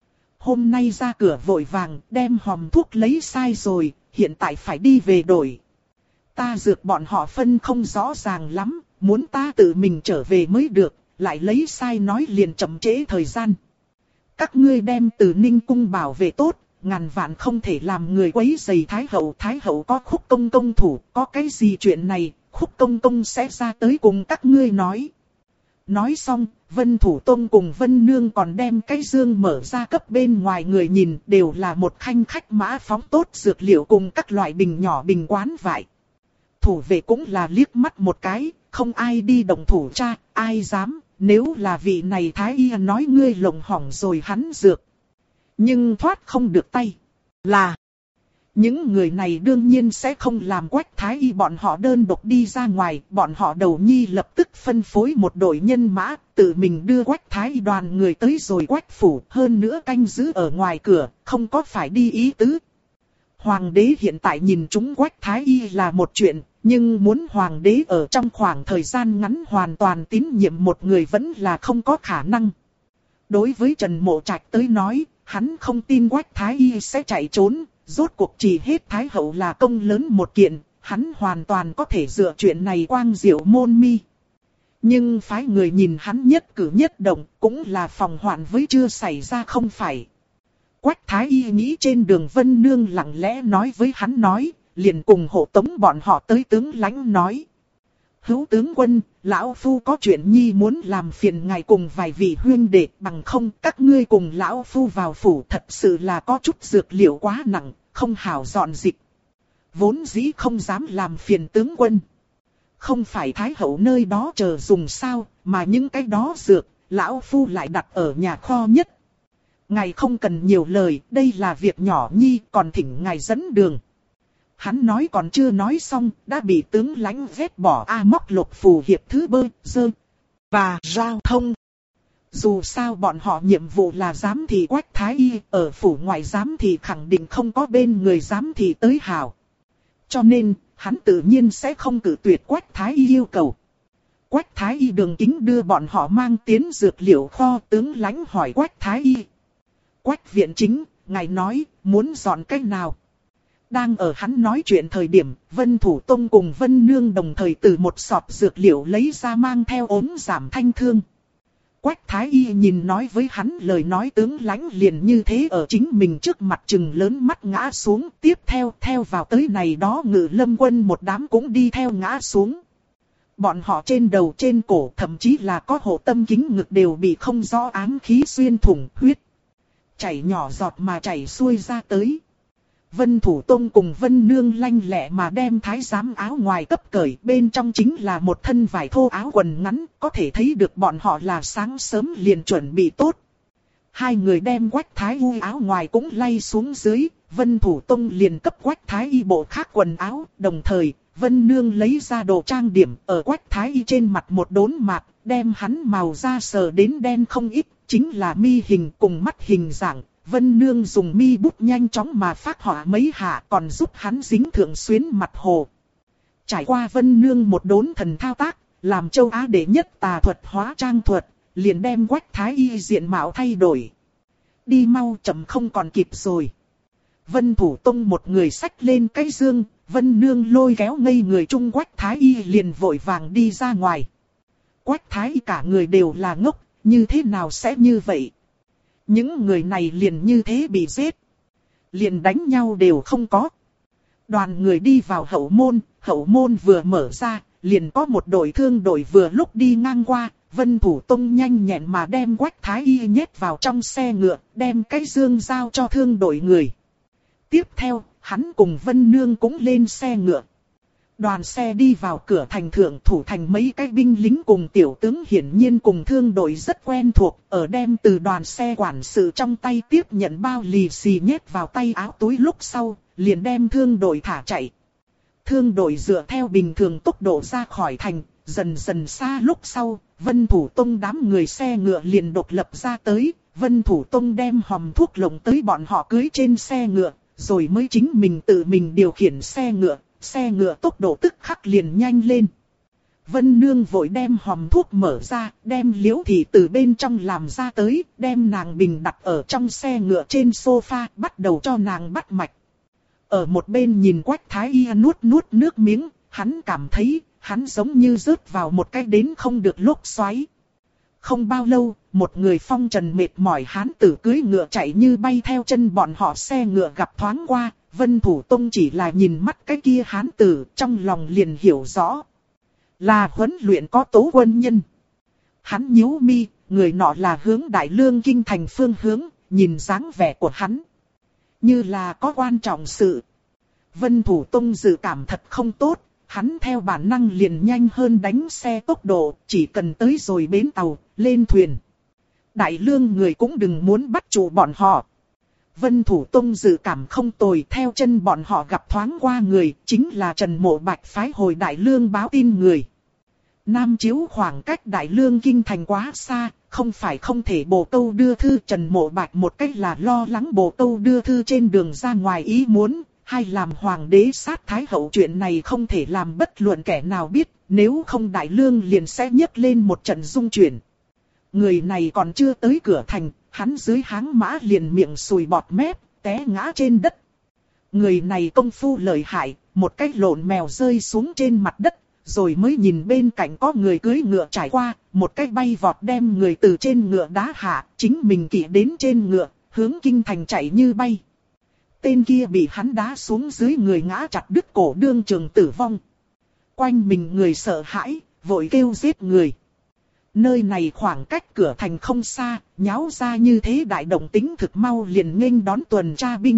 hôm nay ra cửa vội vàng, đem hòm thuốc lấy sai rồi, hiện tại phải đi về đổi. Ta dược bọn họ phân không rõ ràng lắm, muốn ta tự mình trở về mới được, lại lấy sai nói liền chậm trễ thời gian. Các ngươi đem Từ Ninh cung bảo vệ tốt, ngàn vạn không thể làm người quấy rầy Thái hậu. Thái hậu có Khúc công công thủ, có cái gì chuyện này, Khúc công công sẽ ra tới cùng các ngươi nói. Nói xong, Vân Thủ Tông cùng Vân Nương còn đem cái dương mở ra cấp bên ngoài người nhìn, đều là một khanh khách mã phóng tốt dược liệu cùng các loại bình nhỏ bình quán vải. Thủ vệ cũng là liếc mắt một cái, không ai đi động thủ cha, ai dám, nếu là vị này Thái y nói ngươi lộng hỏng rồi hắn dược. Nhưng thoát không được tay, là... Những người này đương nhiên sẽ không làm Quách Thái y bọn họ đơn độc đi ra ngoài, bọn họ đầu nhi lập tức phân phối một đội nhân mã, tự mình đưa Quách Thái y đoàn người tới rồi Quách phủ, hơn nữa canh giữ ở ngoài cửa, không có phải đi ý tứ. Hoàng đế hiện tại nhìn chúng Quách Thái y là một chuyện, nhưng muốn hoàng đế ở trong khoảng thời gian ngắn hoàn toàn tín nhiệm một người vẫn là không có khả năng. Đối với Trần Mộ Trạch tới nói, hắn không tin Quách Thái y sẽ chạy trốn. Rốt cuộc chỉ hết Thái hậu là công lớn một kiện, hắn hoàn toàn có thể dựa chuyện này quang diệu môn mi. Nhưng phái người nhìn hắn nhất cử nhất động cũng là phòng hoạn với chưa xảy ra không phải. Quách Thái y nghĩ trên đường Vân Nương lặng lẽ nói với hắn nói, liền cùng hộ tống bọn họ tới tướng lãnh nói. Hữu tướng quân, lão phu có chuyện nhi muốn làm phiền ngài cùng vài vị huyên đệ, bằng không các ngươi cùng lão phu vào phủ thật sự là có chút dược liệu quá nặng, không hảo dọn dịch. Vốn dĩ không dám làm phiền tướng quân. Không phải Thái hậu nơi đó chờ dùng sao, mà những cái đó dược, lão phu lại đặt ở nhà kho nhất. Ngài không cần nhiều lời, đây là việc nhỏ nhi, còn thỉnh ngài dẫn đường. Hắn nói còn chưa nói xong, đã bị tướng lãnh vét bỏ móc lục phù hiệp thứ bơ, dơ, và giao thông. Dù sao bọn họ nhiệm vụ là giám thị Quách Thái y, ở phủ ngoại giám thị khẳng định không có bên người giám thị tới hảo. Cho nên, hắn tự nhiên sẽ không cự tuyệt Quách Thái y yêu cầu. Quách Thái y đường kính đưa bọn họ mang tiến dược liệu kho, tướng lãnh hỏi Quách Thái y. Quách viện chính, ngài nói, muốn dọn cách nào? Đang ở hắn nói chuyện thời điểm, Vân Thủ Tông cùng Vân Nương đồng thời từ một sọt dược liệu lấy ra mang theo ốm giảm thanh thương. Quách Thái y nhìn nói với hắn lời nói tướng lãnh liền như thế ở chính mình trước mặt chừng lớn mắt ngã xuống. Tiếp theo vào tới này đó Ngự Lâm quân một đám cũng đi theo ngã xuống. Bọn họ trên đầu trên cổ thậm chí là có hộ tâm kính ngực đều bị không rõ ám khí xuyên thủng, huyết chảy nhỏ giọt mà chảy xuôi ra tới. Vân Thủ Tông cùng Vân Nương lanh lẹ mà đem thái giám áo ngoài cấp cởi, bên trong chính là một thân vải thô áo quần ngắn, có thể thấy được bọn họ là sáng sớm liền chuẩn bị tốt. Hai người đem Quách Thái y áo ngoài cũng lay xuống dưới, Vân Thủ Tông liền cấp Quách Thái y bộ khác quần áo, đồng thời, Vân Nương lấy ra đồ trang điểm ở Quách Thái y trên mặt một đốn mạc, đem hắn màu da sờ đến đen không ít, chính là mi hình cùng mắt hình dạng. Vân Nương dùng mi bút nhanh chóng mà phát họa mấy hạ còn giúp hắn dính thượng xuyến mặt hồ. Trải qua Vân Nương một đốn thần thao tác, làm châu Á đệ nhất tà thuật hóa trang thuật, liền đem Quách Thái y diện mạo thay đổi. Đi mau chậm không còn kịp rồi. Vân Thủ Tông một người xách lên cái dương, Vân Nương lôi kéo ngây người chung Quách Thái y liền vội vàng đi ra ngoài. Quách Thái y cả người đều là ngốc, như thế nào sẽ như vậy? Những người này liền như thế bị giết. Liền đánh nhau đều không có. Đoàn người đi vào hậu môn vừa mở ra, liền có một đội thương đội vừa lúc đi ngang qua. Vân Thủ Tông nhanh nhẹn mà đem Quách Thái y nhét vào trong xe ngựa, đem cái dương giao cho thương đội người. Tiếp theo, hắn cùng Vân Nương cũng lên xe ngựa. Đoàn xe đi vào cửa thành thượng, thủ thành mấy cái binh lính cùng tiểu tướng hiển nhiên cùng thương đội rất quen thuộc, ở đem từ đoàn xe quản sự trong tay tiếp nhận bao lì xì nhét vào tay áo túi lúc sau, liền đem thương đội thả chạy. Thương đội dựa theo bình thường tốc độ ra khỏi thành, dần dần xa lúc sau, Vân Thủ Tông đám người xe ngựa liền độc lập ra tới, Vân Thủ Tông đem hòm thuốc lồng tới bọn họ cưới trên xe ngựa, rồi mới chính mình tự mình điều khiển xe ngựa. Xe ngựa tốc độ tức khắc liền nhanh lên. Vân Nương vội đem hòm thuốc mở ra, đem Liễu Thị từ bên trong làm ra tới, đem nàng bình đặt ở trong xe ngựa trên sofa, bắt đầu cho nàng bắt mạch. Ở một bên nhìn Quách Thái y nuốt nước miếng, hắn cảm thấy, hắn giống như rớt vào một cái đến không được lốc xoáy. Không bao lâu, một người phong trần mệt mỏi hán tử cưỡi ngựa chạy như bay theo chân bọn họ, xe ngựa gặp thoáng qua, Vân Thủ Tông chỉ là nhìn mắt cái kia hán tử, trong lòng liền hiểu rõ. Là huấn luyện có tố quân nhân. Hắn nhíu mi, người nọ là hướng Đại Lương kinh thành phương hướng, nhìn dáng vẻ của hắn như là có quan trọng sự. Vân Thủ Tông dự cảm thật không tốt, hắn theo bản năng liền nhanh hơn đánh xe tốc độ, chỉ cần tới rồi bến tàu, lên thuyền. Đại Lương người cũng đừng muốn bắt trụ bọn họ. Vân Thủ Tông dự cảm không tồi, theo chân bọn họ gặp thoáng qua người, chính là Trần Mộ Bạch phái hồi Đại Lương báo tin người. Nam Chiếu khoảng cách Đại Lương kinh thành quá xa, không phải không thể Bồ Câu đưa thư. Trần Mộ Bạch một cách là lo lắng Bồ Câu đưa thư trên đường ra ngoài ý muốn, hay làm hoàng đế sát thái hậu chuyện này không thể làm bất luận kẻ nào biết, nếu không Đại Lương liền sẽ nhấc lên một trận dung chuyển. Người này còn chưa tới cửa thành, hắn dưới háng mã liền miệng sùi bọt mép, té ngã trên đất. Người này công phu lợi hại, một cái lộn mèo rơi xuống trên mặt đất, rồi mới nhìn bên cạnh có người cưỡi ngựa trải qua, một cái bay vọt đem người từ trên ngựa đá hạ, chính mình kỵ đến trên ngựa, hướng kinh thành chạy như bay. Tên kia bị hắn đá xuống dưới, người ngã chặt đứt cổ, đương trường tử vong. Quanh mình người sợ hãi, vội kêu giết người. Nơi này khoảng cách cửa thành không xa, nháo ra như thế đại động tính thực mau liền nghênh đón tuần tra binh.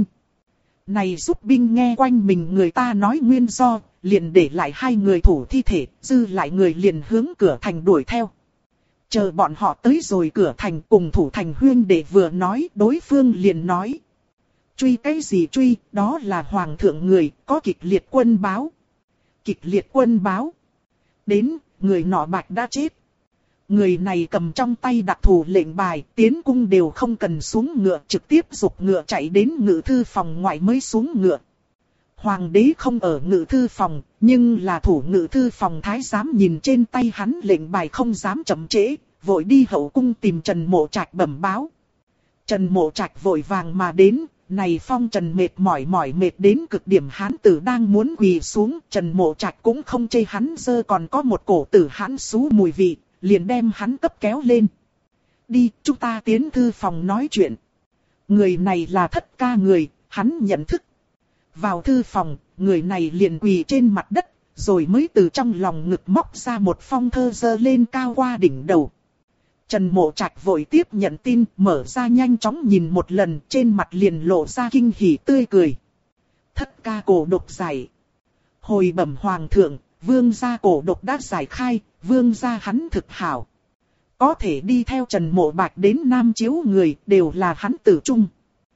Này giúp binh nghe quanh mình người ta nói nguyên do, liền để lại hai người thủ thi thể, dư lại người liền hướng cửa thành đuổi theo. Chờ bọn họ tới rồi cửa thành, cùng thủ thành huyên đệ vừa nói, đối phương liền nói. Truy cái gì truy, đó là hoàng thượng người, có kịch liệt quân báo. Kịch liệt quân báo. Đến, người nọ Bạch đã chết. Người này cầm trong tay đặc thù lệnh bài, tiến cung đều không cần xuống ngựa, trực tiếp giục ngựa chạy đến ngự thư phòng ngoại mới xuống ngựa. Hoàng đế không ở ngự thư phòng, nhưng là thủ ngự thư phòng thái giám nhìn trên tay hắn lệnh bài không dám chậm trễ, vội đi hậu cung tìm Trần Mộ Trạch bẩm báo. Trần Mộ Trạch vội vàng mà đến, này phong trần mệt mỏi mệt đến cực điểm, hán tử đang muốn quỳ xuống, Trần Mộ Trạch cũng không chê hắn dơ, còn có một cổ tử hãn xú mùi vị, liền đem hắn cấp kéo lên. Đi, chúng ta tiến thư phòng nói chuyện. Người này là Thất Ca người, hắn nhận thức. Vào thư phòng, người này liền quỳ trên mặt đất, rồi mới từ trong lòng ngực móc ra một phong thơ dơ lên cao qua đỉnh đầu. Trần Mộ Trạch vội tiếp nhận tin, mở ra nhanh chóng nhìn một lần, trên mặt liền lộ ra kinh hỉ tươi cười. Thất Ca cổ độc giải. Hồi bẩm hoàng thượng, vương gia cổ độc đã giải khai, vương gia hắn thực hảo. Có thể đi theo Trần Mộ Bạch đến Nam Chiếu người, đều là hắn tử trung.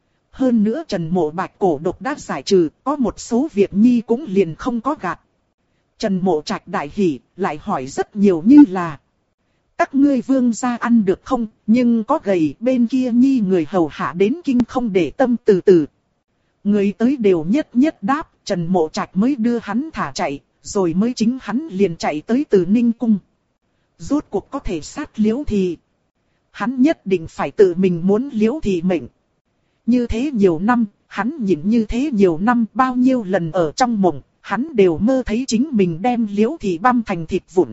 Hơn nữa Trần Mộ Bạch cổ độc đã giải trừ, có một số việc nhi cũng liền không có gạt. Trần Mộ Trạch đại hỉ, lại hỏi rất nhiều như là: các ngươi vương gia ăn được không, nhưng có gầy, bên kia nhi người hầu hạ đến kinh không để tâm từ từ. Người tới đều nhất nhất đáp, Trần Mộ Trạch mới đưa hắn thả chạy, rồi mới chính hắn liền chạy tới Từ Ninh cung. Rốt cuộc có thể sát Liễu Thị. Hắn nhất định phải tự mình muốn Liễu Thị mệnh. Như thế nhiều năm, hắn nhìn như thế nhiều năm, bao nhiêu lần ở trong mộng, hắn đều mơ thấy chính mình đem Liễu Thị băm thành thịt vụn.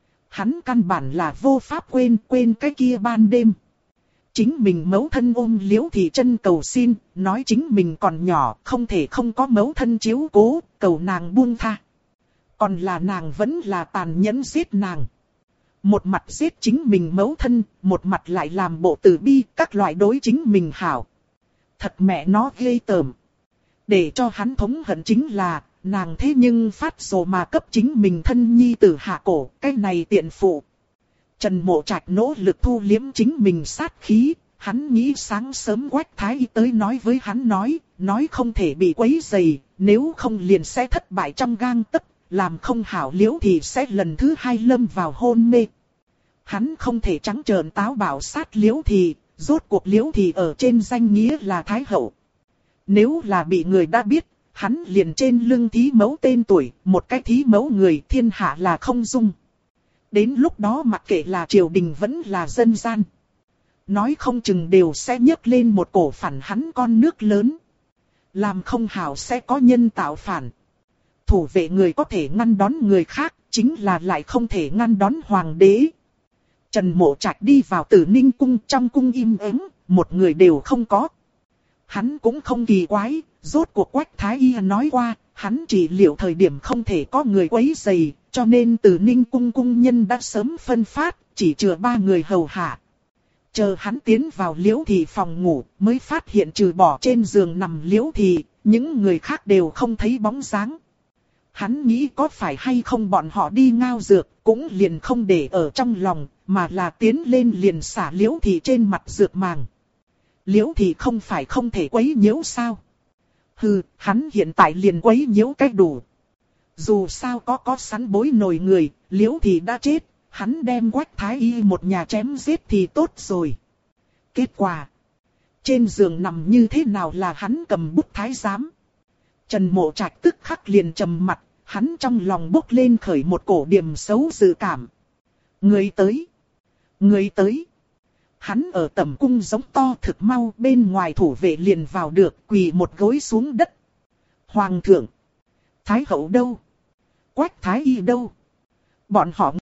Hắn căn bản là vô pháp quên cái kia ban đêm. Chính mình mẫu thân ôm Liễu Thị chân cầu xin, nói chính mình còn nhỏ, không thể không có mẫu thân chiếu cố, cầu nàng buông tha. Còn là nàng vẫn là tàn nhẫn giết nàng. Một mặt giết chính mình mẫu thân, một mặt lại làm bộ từ bi, các loại đối chính mình hảo. Thật mẹ nó ghê tởm. Để cho hắn thống hận chính là, nàng thế nhưng phát rồ mà cấp chính mình thân nhi tử hạ cổ, cái này tiện phụ. Trần Mộ Trạch nỗ lực thu liếm chính mình sát khí, hắn nghĩ sáng sớm Quách Thái Y tới nói với hắn nói không thể bị quấy rầy, nếu không liền sẽ thất bại trong gang tấc, làm không hảo Liễu Thị sẽ lần thứ hai lâm vào hôn mê. Hắn không thể trắng trợn táo bạo sát Liễu Thị, rốt cuộc Liễu Thị ở trên danh nghĩa là Thái Hậu. Nếu là bị người đã biết, hắn liền trên lưng thí mẫu tên tuổi, một cái thí mẫu người thiên hạ là không dung. Đến lúc đó mặc kệ là triều đình vẫn là dân gian, nói không chừng đều sẽ nhấc lên một cổ phản hắn con nước lớn. Làm không hảo sẽ có nhân tạo phản. Thủ vệ người có thể ngăn đón người khác, chính là lại không thể ngăn đón hoàng đế. Trần Mộ Trạch đi vào Tử Ninh cung, trong cung im ắng, một người đều không có. Hắn cũng không kỳ quái, rốt cuộc Quách Thái Y nói qua, hắn trị liệu thời điểm không thể có người quấy rầy, cho nên Tử Ninh cung cung nhân đã sớm phân phát, chỉ chừa 3 người hầu hạ. Chờ hắn tiến vào Liễu Thị phòng ngủ, mới phát hiện trừ bỏ trên giường nằm Liễu Thị, những người khác đều không thấy bóng dáng. Hắn nghĩ có phải hay không bọn họ đi ngao dược, cũng liền không để ở trong lòng, mà là tiến lên liền xả Liễu Thị trên mặt dược màng. Liễu Thị không phải không thể quấy nhiễu sao? Hừ, hắn hiện tại liền quấy nhiễu cách đủ. Dù sao có sẵn bối nồi người, Liễu Thị đã chết, hắn đem Quách Thái Y một nhà chém giết thì tốt rồi. Kết quả, trên giường nằm như thế nào là hắn cầm bút thái giám. Trần Mộ Trạch tức khắc liền trầm mặt, hắn trong lòng bốc lên khởi một cổ điểm xấu dự cảm. Người tới! Người tới! Hắn ở tầm cung giống to thực mau, bên ngoài thủ vệ liền vào được, quỳ một gối xuống đất. Hoàng thượng! Thái hậu đâu? Quách Thái Y đâu? Bọn họ